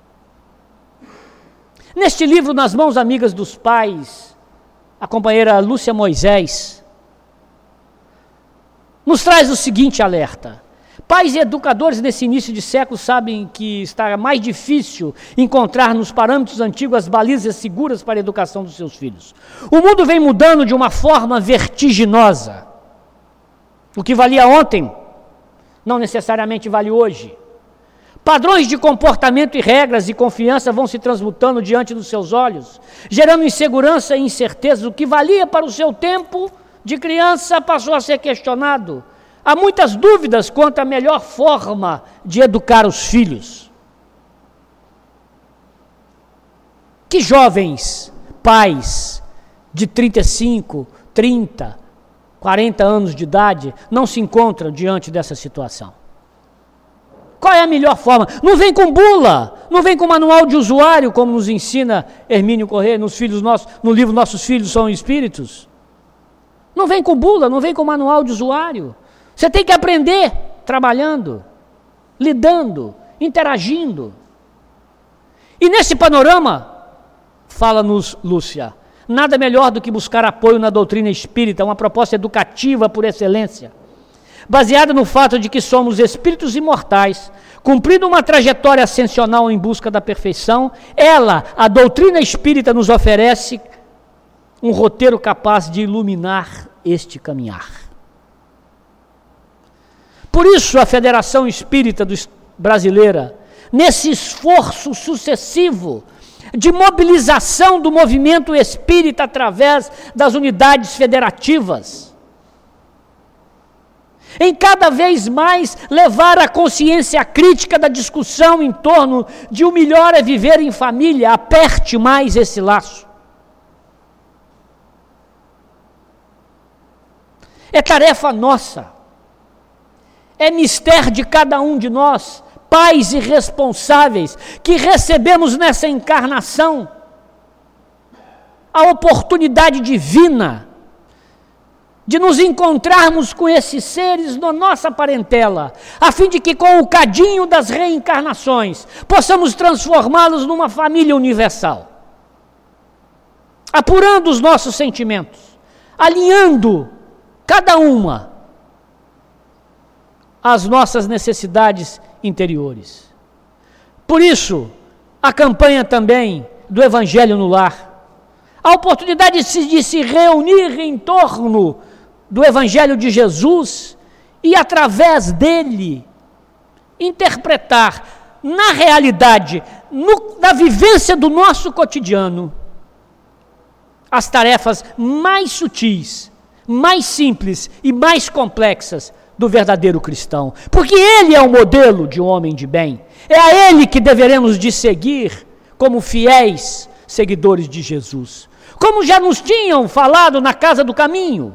[SPEAKER 4] Neste livro, Nas Mãos Amigas dos Pais, a companheira Lúcia Moisés nos traz o seguinte alerta. Pais e educadores nesse início de século sabem que está mais difícil encontrar nos parâmetros antigos as balizas seguras para a educação dos seus filhos. O mundo vem mudando de uma forma vertiginosa. O que valia ontem, não necessariamente vale hoje. Padrões de comportamento e regras e confiança vão se transmutando diante dos seus olhos, gerando insegurança e incerteza. O que valia para o seu tempo de criança passou a ser questionado. Há muitas dúvidas quanto à melhor forma de educar os filhos. Que jovens pais de trinta e cinco, trinta, quarenta anos de idade não se encontram diante dessa situação? Qual é a melhor forma? Não vem com bula, não vem com manual de usuário, como nos ensina Hermínio Corrêa nos filhos nossos, no livro Nossos Filhos São Espíritos. Não vem com bula, não vem com manual de usuário. Você tem que aprender trabalhando, lidando, interagindo. E nesse panorama, fala-nos Lúcia, nada melhor do que buscar apoio na doutrina espírita, uma proposta educativa por excelência, baseada no fato de que somos espíritos imortais, cumprindo uma trajetória ascensional em busca da perfeição. Ela, a doutrina espírita, nos oferece um roteiro capaz de iluminar este caminhar. Por isso, a Federação Espírita Brasileira, nesse esforço sucessivo de mobilização do movimento espírita através das unidades federativas, em cada vez mais levar a consciência crítica da discussão em torno de o melhor é viver em família, aperte mais esse laço. É tarefa nossa. É mistério de cada um de nós, pais e responsáveis, que recebemos nessa encarnação a oportunidade divina de nos encontrarmos com esses seres na nossa parentela, a fim de que com o cadinho das reencarnações possamos transformá-los numa família universal, apurando os nossos sentimentos, alinhando cada uma as nossas necessidades interiores. Por isso, a campanha também do Evangelho no Lar, a oportunidade de se, de se reunir em torno do Evangelho de Jesus e, através dele, interpretar na realidade, no, na vivência do nosso cotidiano, as tarefas mais sutis, mais simples e mais complexas do verdadeiro cristão, porque ele é o modelo de um homem de bem, é a ele que deveremos de seguir como fiéis seguidores de Jesus, como já nos tinham falado na Casa do Caminho,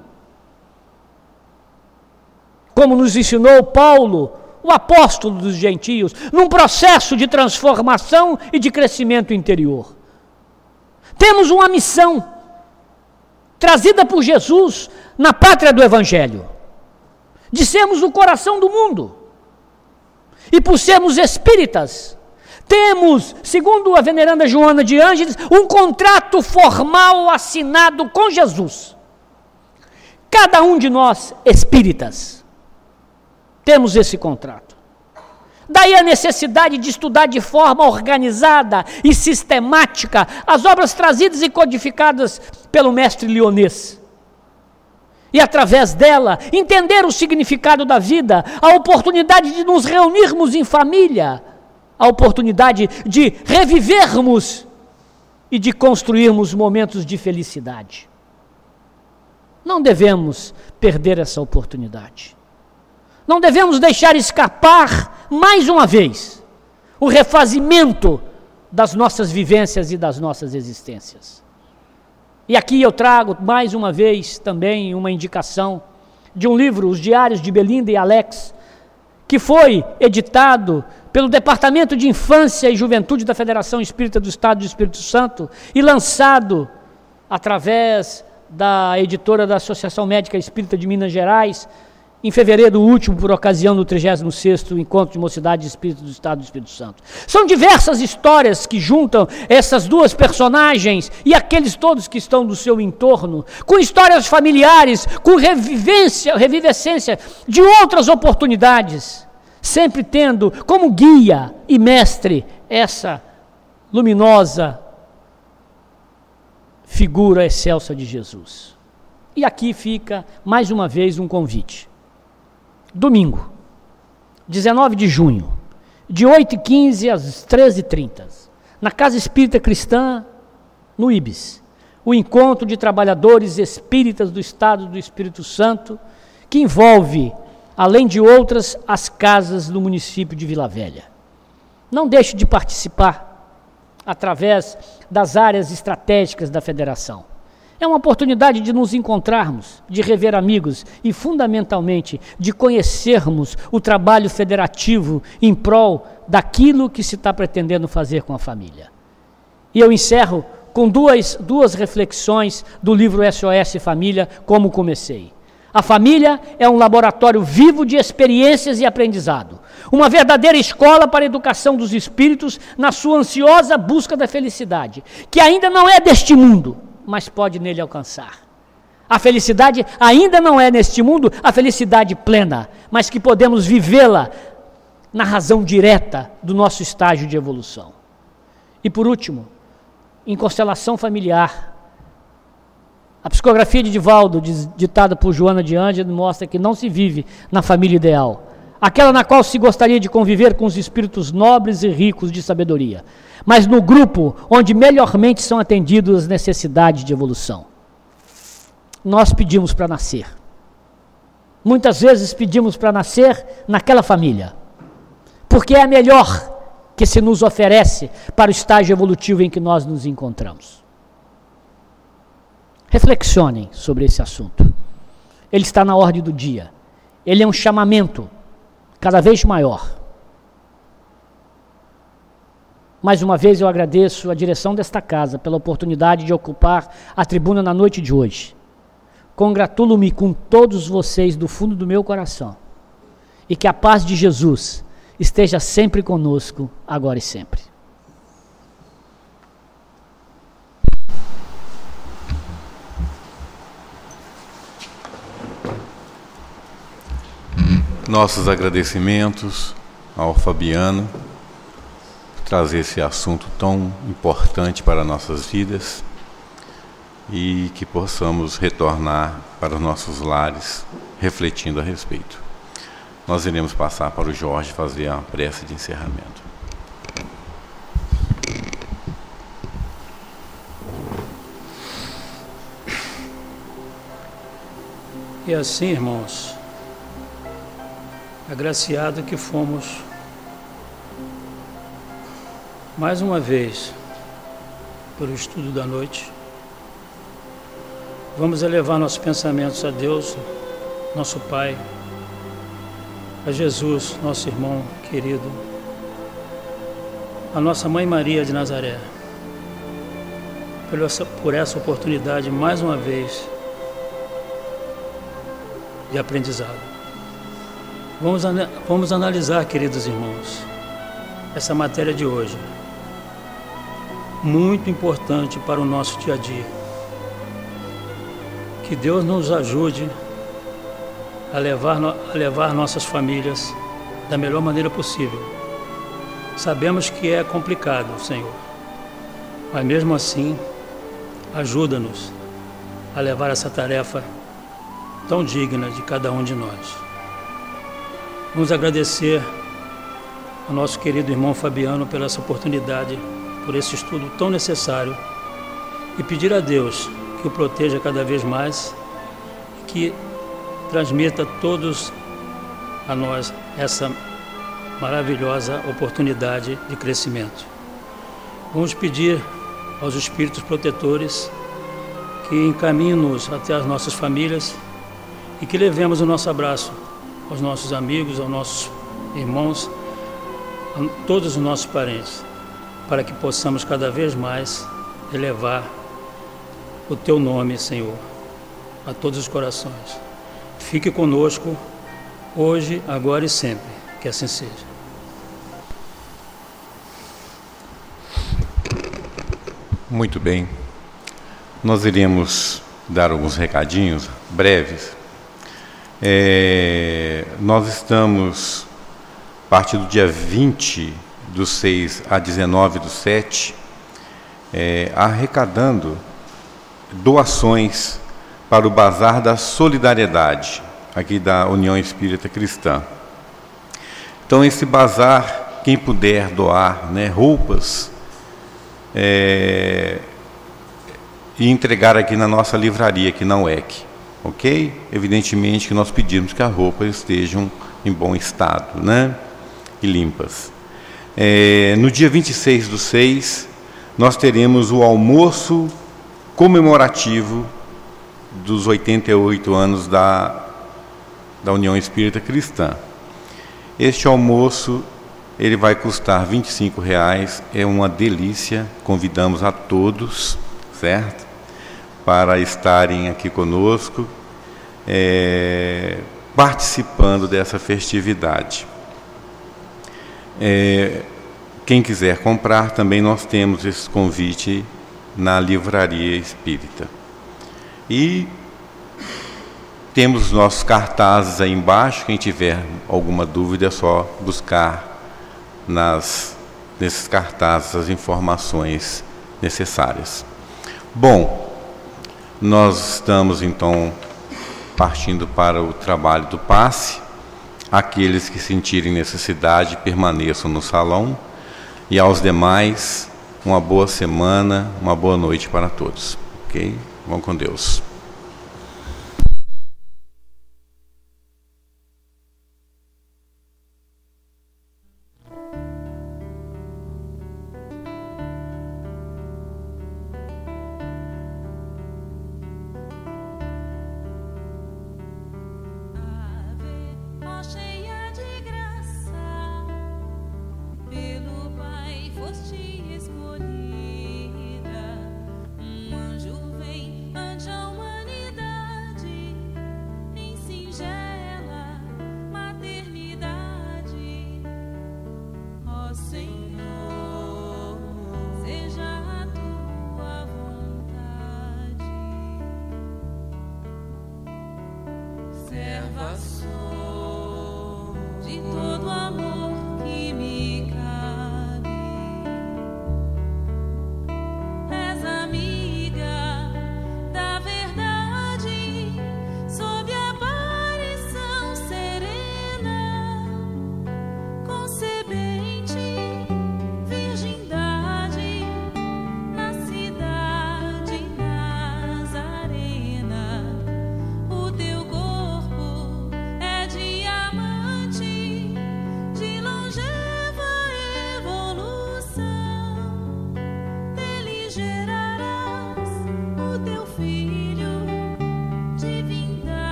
[SPEAKER 4] como nos ensinou Paulo, o apóstolo dos gentios, num processo de transformação e de crescimento interior. Temos uma missão trazida por Jesus na pátria do Evangelho, de sermos o coração do mundo. E por sermos espíritas, temos, segundo a veneranda Joana de Ângeles, um contrato formal assinado com Jesus. Cada um de nós, espíritas, temos esse contrato. Daí a necessidade de estudar de forma organizada e sistemática as obras trazidas e codificadas pelo mestre Lyonês. E através dela, entender o significado da vida, a oportunidade de nos reunirmos em família, a oportunidade de revivermos e de construirmos momentos de felicidade. Não devemos perder essa oportunidade. Não devemos deixar escapar, mais uma vez, o refazimento das nossas vivências e das nossas existências. E aqui eu trago, mais uma vez, também uma indicação de um livro, Os Diários de Belinda e Alex, que foi editado pelo Departamento de Infância e Juventude da Federação Espírita do Estado do Espírito Santo e lançado através da editora da Associação Médica Espírita de Minas Gerais em fevereiro último, por ocasião do trigésimo sexto Encontro de Mocidade de Espírito do Estado do Espírito Santo. São diversas histórias que juntam essas duas personagens e aqueles todos que estão do seu entorno, com histórias familiares, com revivência, revivescência de outras oportunidades, sempre tendo como guia e mestre essa luminosa figura excelsa de Jesus. E aqui fica, mais uma vez, um convite. Domingo, dezenove de junho, de oito e quinze às treze e trinta, na Casa Espírita Cristã, no Ibis, o encontro de trabalhadores espíritas do Estado do Espírito Santo, que envolve, além de outras, as casas do município de Vila Velha. Não deixe de participar através das áreas estratégicas da Federação. É uma oportunidade de nos encontrarmos, de rever amigos e, fundamentalmente, de conhecermos o trabalho federativo em prol daquilo que se está pretendendo fazer com a família. E eu encerro com duas, duas reflexões do livro S O S Família, como comecei. A família é um laboratório vivo de experiências e aprendizado, uma verdadeira escola para a educação dos espíritos na sua ansiosa busca da felicidade, que ainda não é deste mundo, mas pode nele alcançar. A felicidade ainda não é neste mundo a felicidade plena, mas que podemos vivê-la na razão direta do nosso estágio de evolução. E por último, em constelação familiar, a psicografia de Divaldo, ditada por Joana de Ângelo, mostra que não se vive na família ideal, aquela na qual se gostaria de conviver com os espíritos nobres e ricos de sabedoria, mas no grupo onde melhormente são atendidas as necessidades de evolução. Nós pedimos para nascer. Muitas vezes pedimos para nascer naquela família, porque é a melhor que se nos oferece para o estágio evolutivo em que nós nos encontramos. Reflexionem sobre esse assunto. Ele está na ordem do dia. Ele é um chamamento cada vez maior. Mais uma vez eu agradeço a direção desta casa pela oportunidade de ocupar a tribuna na noite de hoje. Congratulo-me com todos vocês do fundo do meu coração. E que a paz de Jesus esteja sempre conosco, agora e sempre.
[SPEAKER 2] Nossos agradecimentos ao Fabiano por trazer esse assunto tão importante para nossas vidas e que possamos retornar para os nossos lares refletindo a respeito. Nós iremos passar para o Jorge fazer a prece de encerramento.
[SPEAKER 3] E assim, irmãos, agraciado que fomos mais uma vez pelo estudo da noite, vamos elevar nossos pensamentos a Deus, nosso Pai, a Jesus, nosso irmão querido, a nossa Mãe Maria de Nazaré, por essa, por essa oportunidade mais uma vez de aprendizado. Vamos, vamos analisar, queridos irmãos, essa matéria de hoje, muito importante para o nosso dia a dia. Que Deus nos ajude a levar, a levar nossas famílias da melhor maneira possível. Sabemos que é complicado, Senhor, mas mesmo assim, ajuda-nos a levar essa tarefa tão digna de cada um de nós. Vamos agradecer ao nosso querido irmão Fabiano pela essa oportunidade, por esse estudo tão necessário, e pedir a Deus que o proteja cada vez mais, que transmita a todos a nós essa maravilhosa oportunidade de crescimento. Vamos pedir aos espíritos protetores que encaminhem-nos até as nossas famílias e que levemos o nosso abraço aos nossos amigos, aos nossos irmãos, a todos os nossos parentes, para que possamos cada vez mais elevar o Teu nome, Senhor, a todos os corações. Fique conosco hoje, agora e sempre. Que assim seja.
[SPEAKER 2] Muito bem. Nós iremos dar alguns recadinhos breves. É, nós estamos, a partir do dia vinte do seis a dezenove do sete, é, arrecadando doações para o Bazar da Solidariedade, aqui da União Espírita Cristã. Então, esse bazar, quem puder doar, né, roupas, é, e entregar aqui na nossa livraria, aqui na U E C, ok? Evidentemente que nós pedimos que as roupas estejam em bom estado, né, e limpas. É, no dia vinte e seis do seis, nós teremos o almoço comemorativo dos oitenta e oito anos da, da União Espírita Cristã. Este almoço, ele vai custar vinte e cinco reais, é uma delícia, convidamos a todos, certo? Para estarem aqui conosco, é, participando dessa festividade. É, quem quiser comprar, também nós temos esse convite na Livraria Espírita. E temos os nossos cartazes aí embaixo. Quem tiver alguma dúvida é só buscar nas, nesses cartazes as informações necessárias. Bom, nós estamos então partindo para o trabalho do passe. Aqueles que sentirem necessidade permaneçam no salão, e aos demais, uma boa semana, uma boa noite para todos. Ok? Vão com Deus.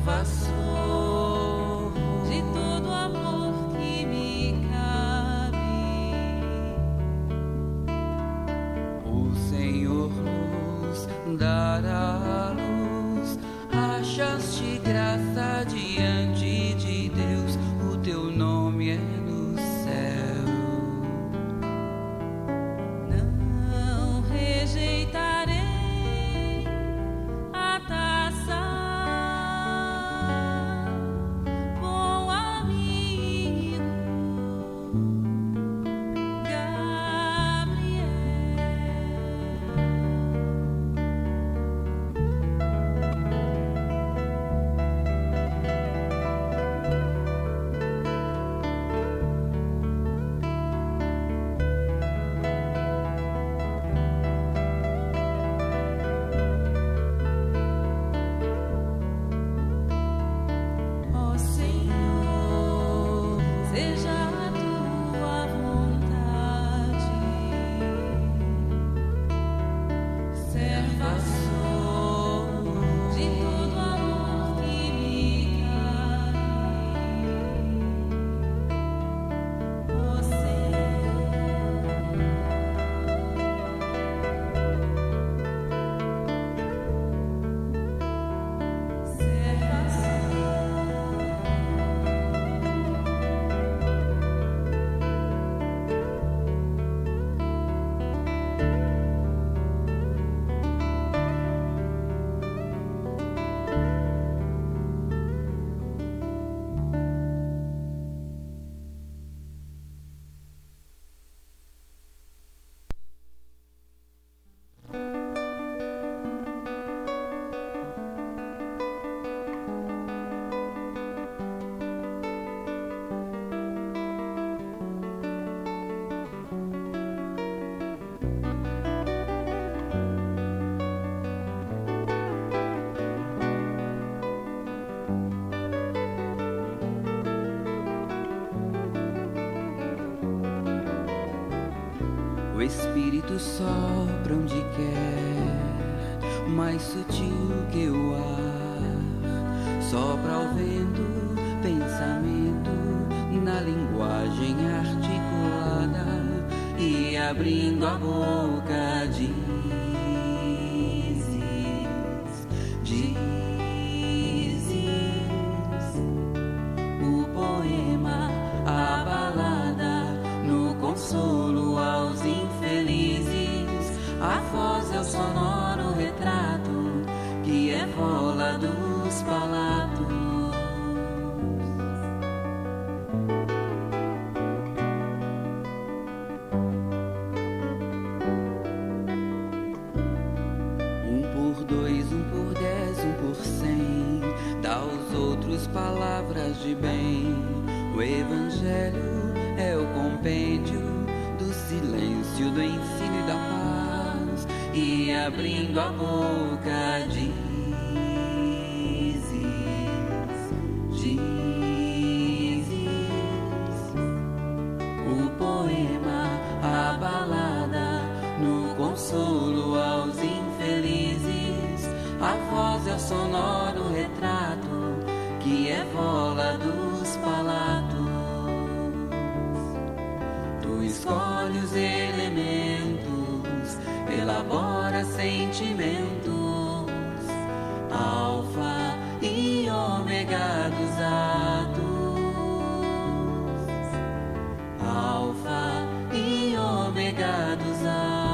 [SPEAKER 1] serva sou
[SPEAKER 5] de todo amor que me cabe.
[SPEAKER 1] O Senhor nos dará a luz, achaste graça diante de Deus, o teu nome é no céu.
[SPEAKER 5] Não rejeitarei a taça, bom amigo Gabriel. Ó Senhor, seja a tua vontade. Serva sou de todo amor que me cabe. Ó Senhor, serva
[SPEAKER 1] O Espírito sopra onde quer, mais sutil que o ar, sopra ao vento, pensamento, na linguagem articulada, e abrindo a boca dizes, dizes o poema, a balada, no consolo aos infelizes, a voz é o sonoro retrato que evola dos palatos. Um por dois, um por dez, um por cem, dá aos outros palavras de bem. O Evangelho é o compêndio do silêncio, do ensino e da paz, e abrindo a boca dizes, dizes o poema, a balada, no consolo aos infelizes, a voz é o sonoro retrato que evola dos palatos. Tu escolhe os elementos, elabora sentimentos, alfa e ômega dos atos, alfa e ômega dos atos.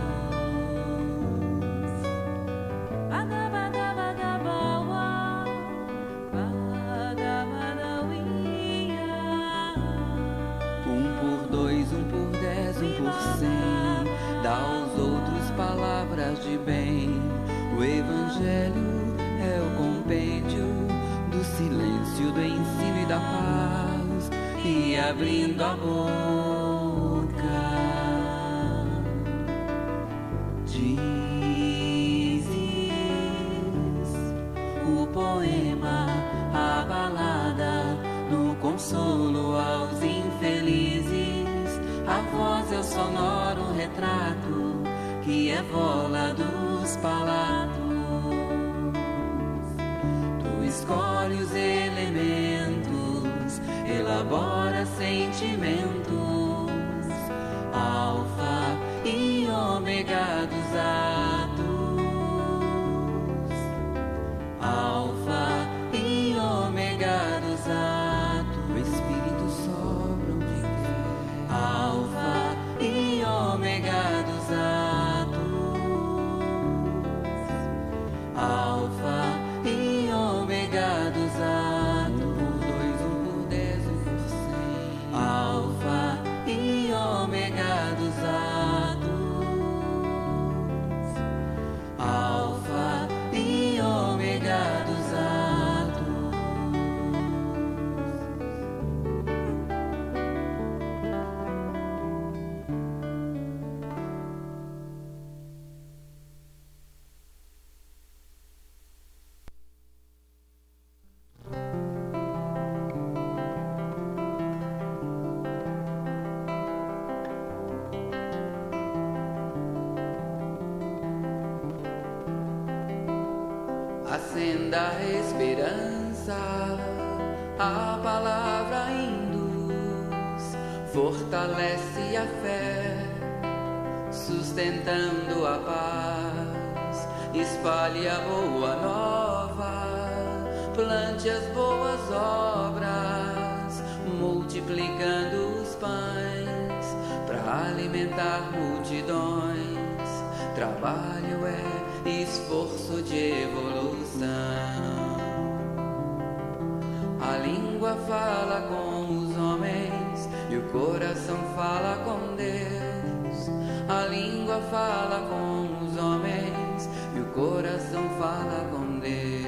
[SPEAKER 1] Um por dois, um por dez, um por cem, dá aos outros palavras de bem. O Evangelho é o compêndio do silêncio, do ensino e da paz, e abrindo a boca dizes o poema, a balada, no consolo aos infelizes, a voz é o sonoro retrato que evola dos palatos. Tu escolhe escolhe os elementos, elabora sentimentos, alfa e ômega dos atos, alfa e ômega dos atos. O Espírito sopra onde quer, alfa e ômega dos atos, alfa e ômega dos atos. Um por dois, um por dez, um por cem, alfa e ômega dos atos, alfa e ômega dos atos. Acenda a esperança, a palavra induz, fortalece a fé, sustentando a paz, espalhe a boa nova, plante as boas obras, multiplicando os pães, para alimentar multidões. Trabalho é esforço de evolução. A língua fala com os homens e o coração fala com Deus. A língua fala com os homens e o coração fala com Deus.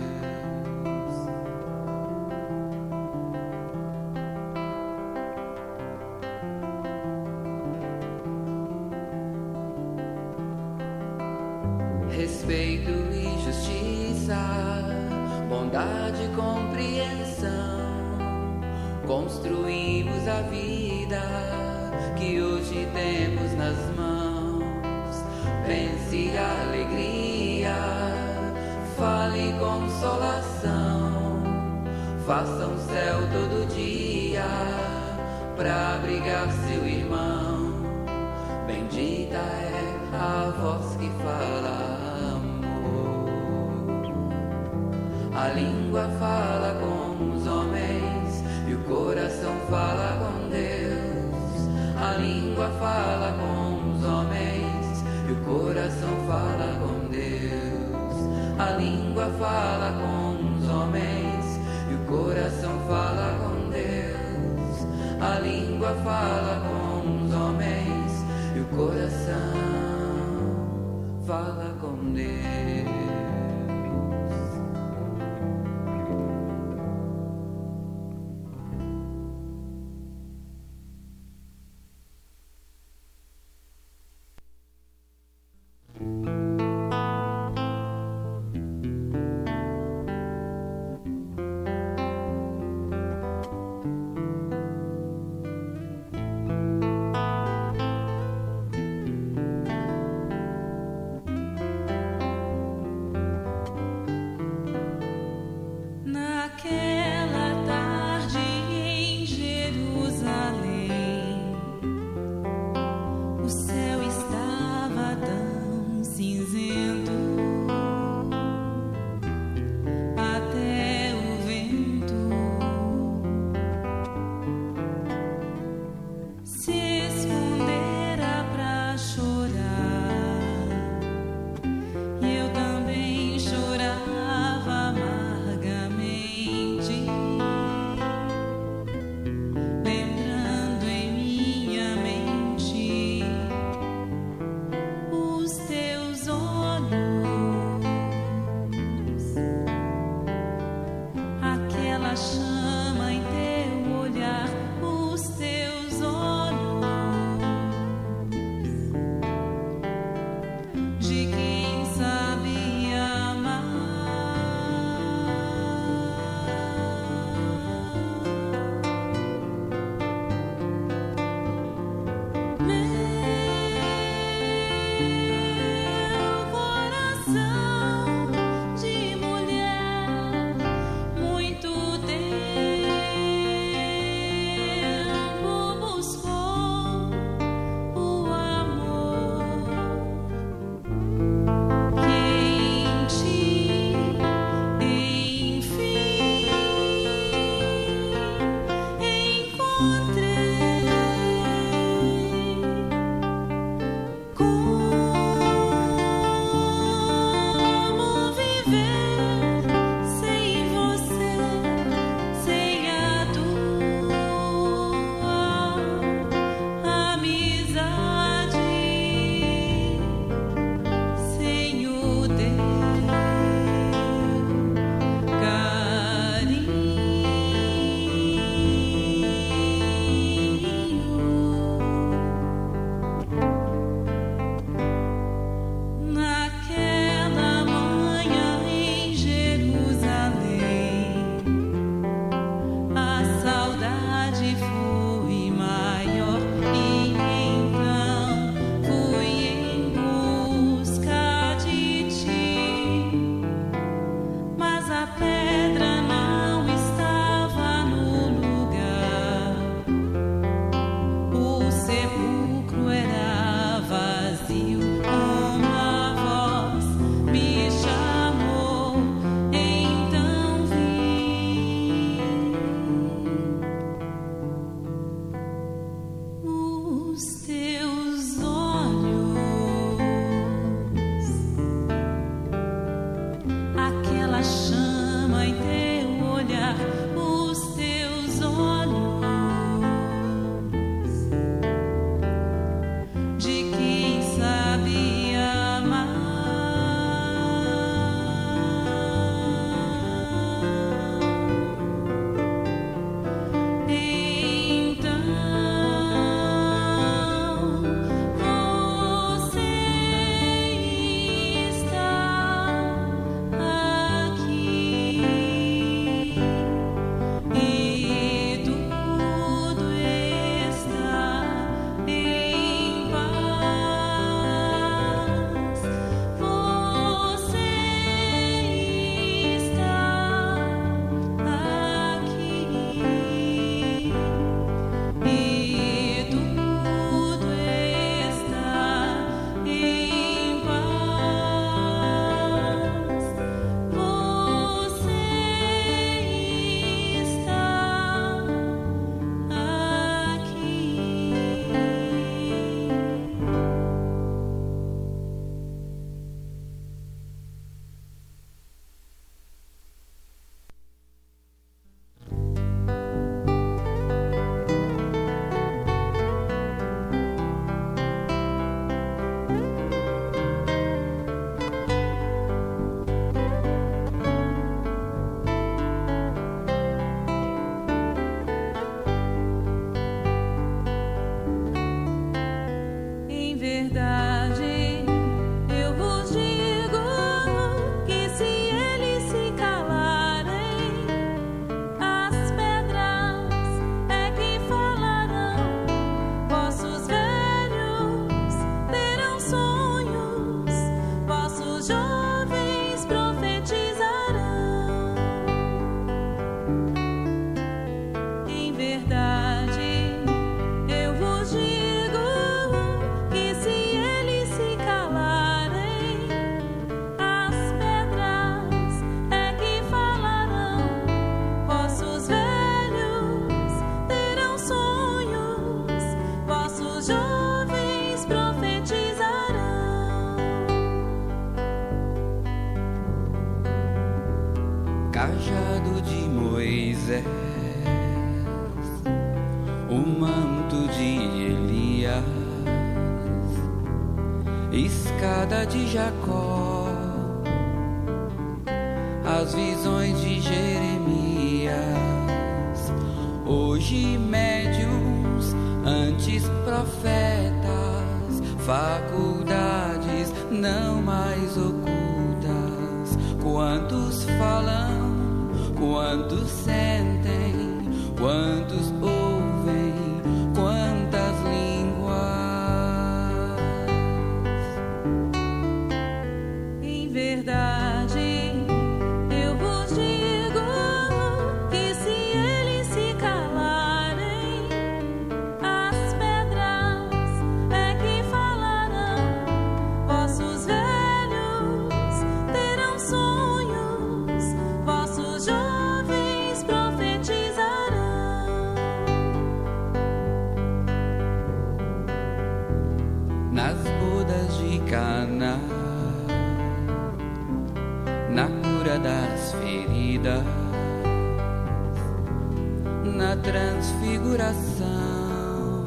[SPEAKER 1] Respeito e justiça, bondade e compreensão, construímos a vida que hoje temos nas mãos. Pense a alegria, fale consolação, faça um céu todo dia pra abrigar seu irmão. Bendita é a voz que fala amor. A língua fala com os homens e o coração fala com Deus. A língua fala com os homens e o coração fala com Deus. A língua fala com os homens e o coração fala com Deus. A língua fala com os homens e o coração fala com Deus. cajado de Moisés, o manto de Elias, escada de Jacó, as visões de Jeremias, hoje médiuns, antes profetas, faculdades não mais ocultas. Quantos falam, quantos sentem, quantos ouvem, quantas línguas.
[SPEAKER 5] Em verdade, eu vos digo que se eles se calarem, as pedras é que falarão. Vossos velhos terão sonhos, vossos jovens profetizarão.
[SPEAKER 1] Nas bodas de Caná, na cura das feridas, na transfiguração,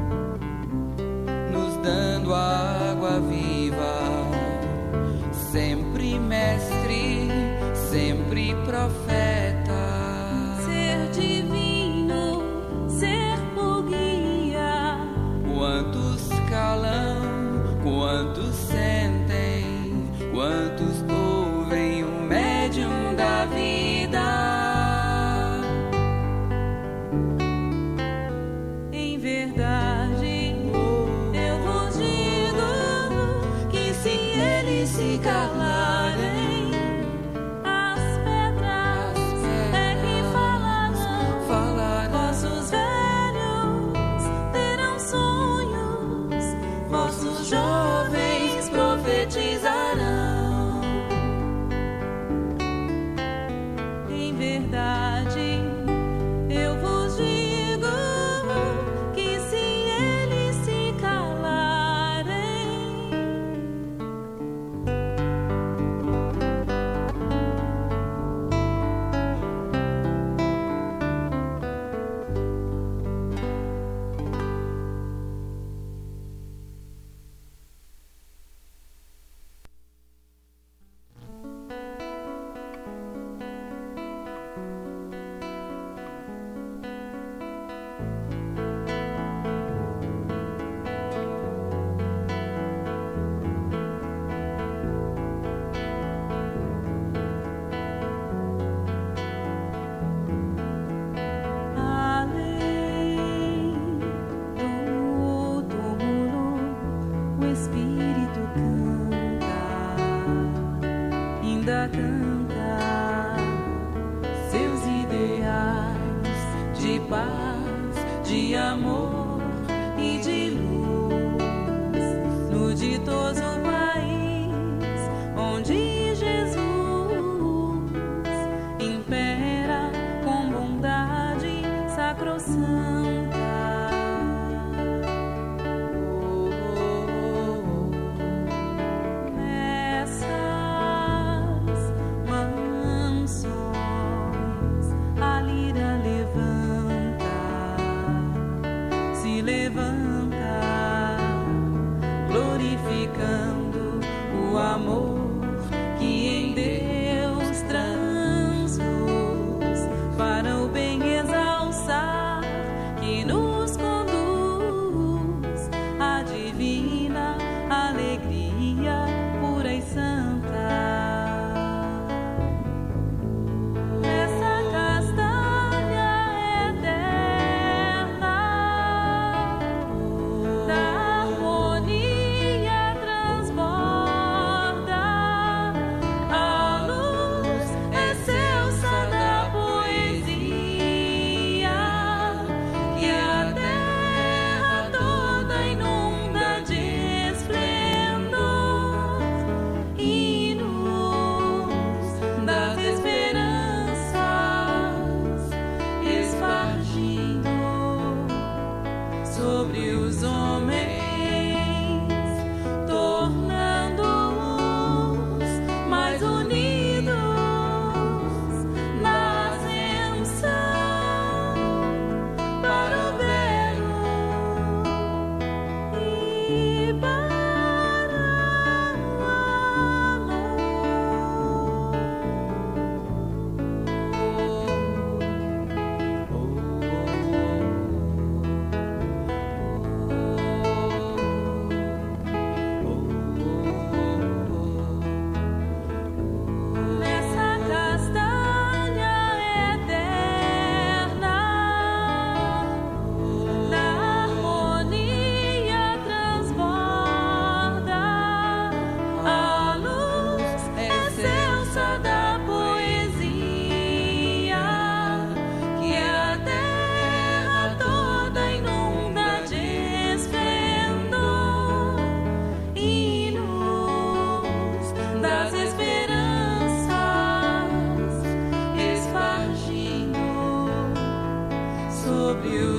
[SPEAKER 1] nos dando a água viva, sempre mestre, sempre profeta.
[SPEAKER 5] Ser divino, ser por guia.
[SPEAKER 1] Quantos calam, quantos sentem, quantos ouvem o médium da vida.
[SPEAKER 5] Em verdade, eu vos digo que se eles se calarem, as pedras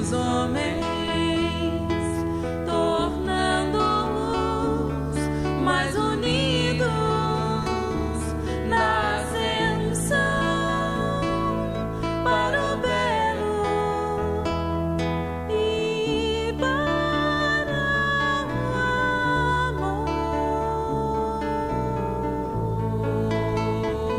[SPEAKER 5] dos homens.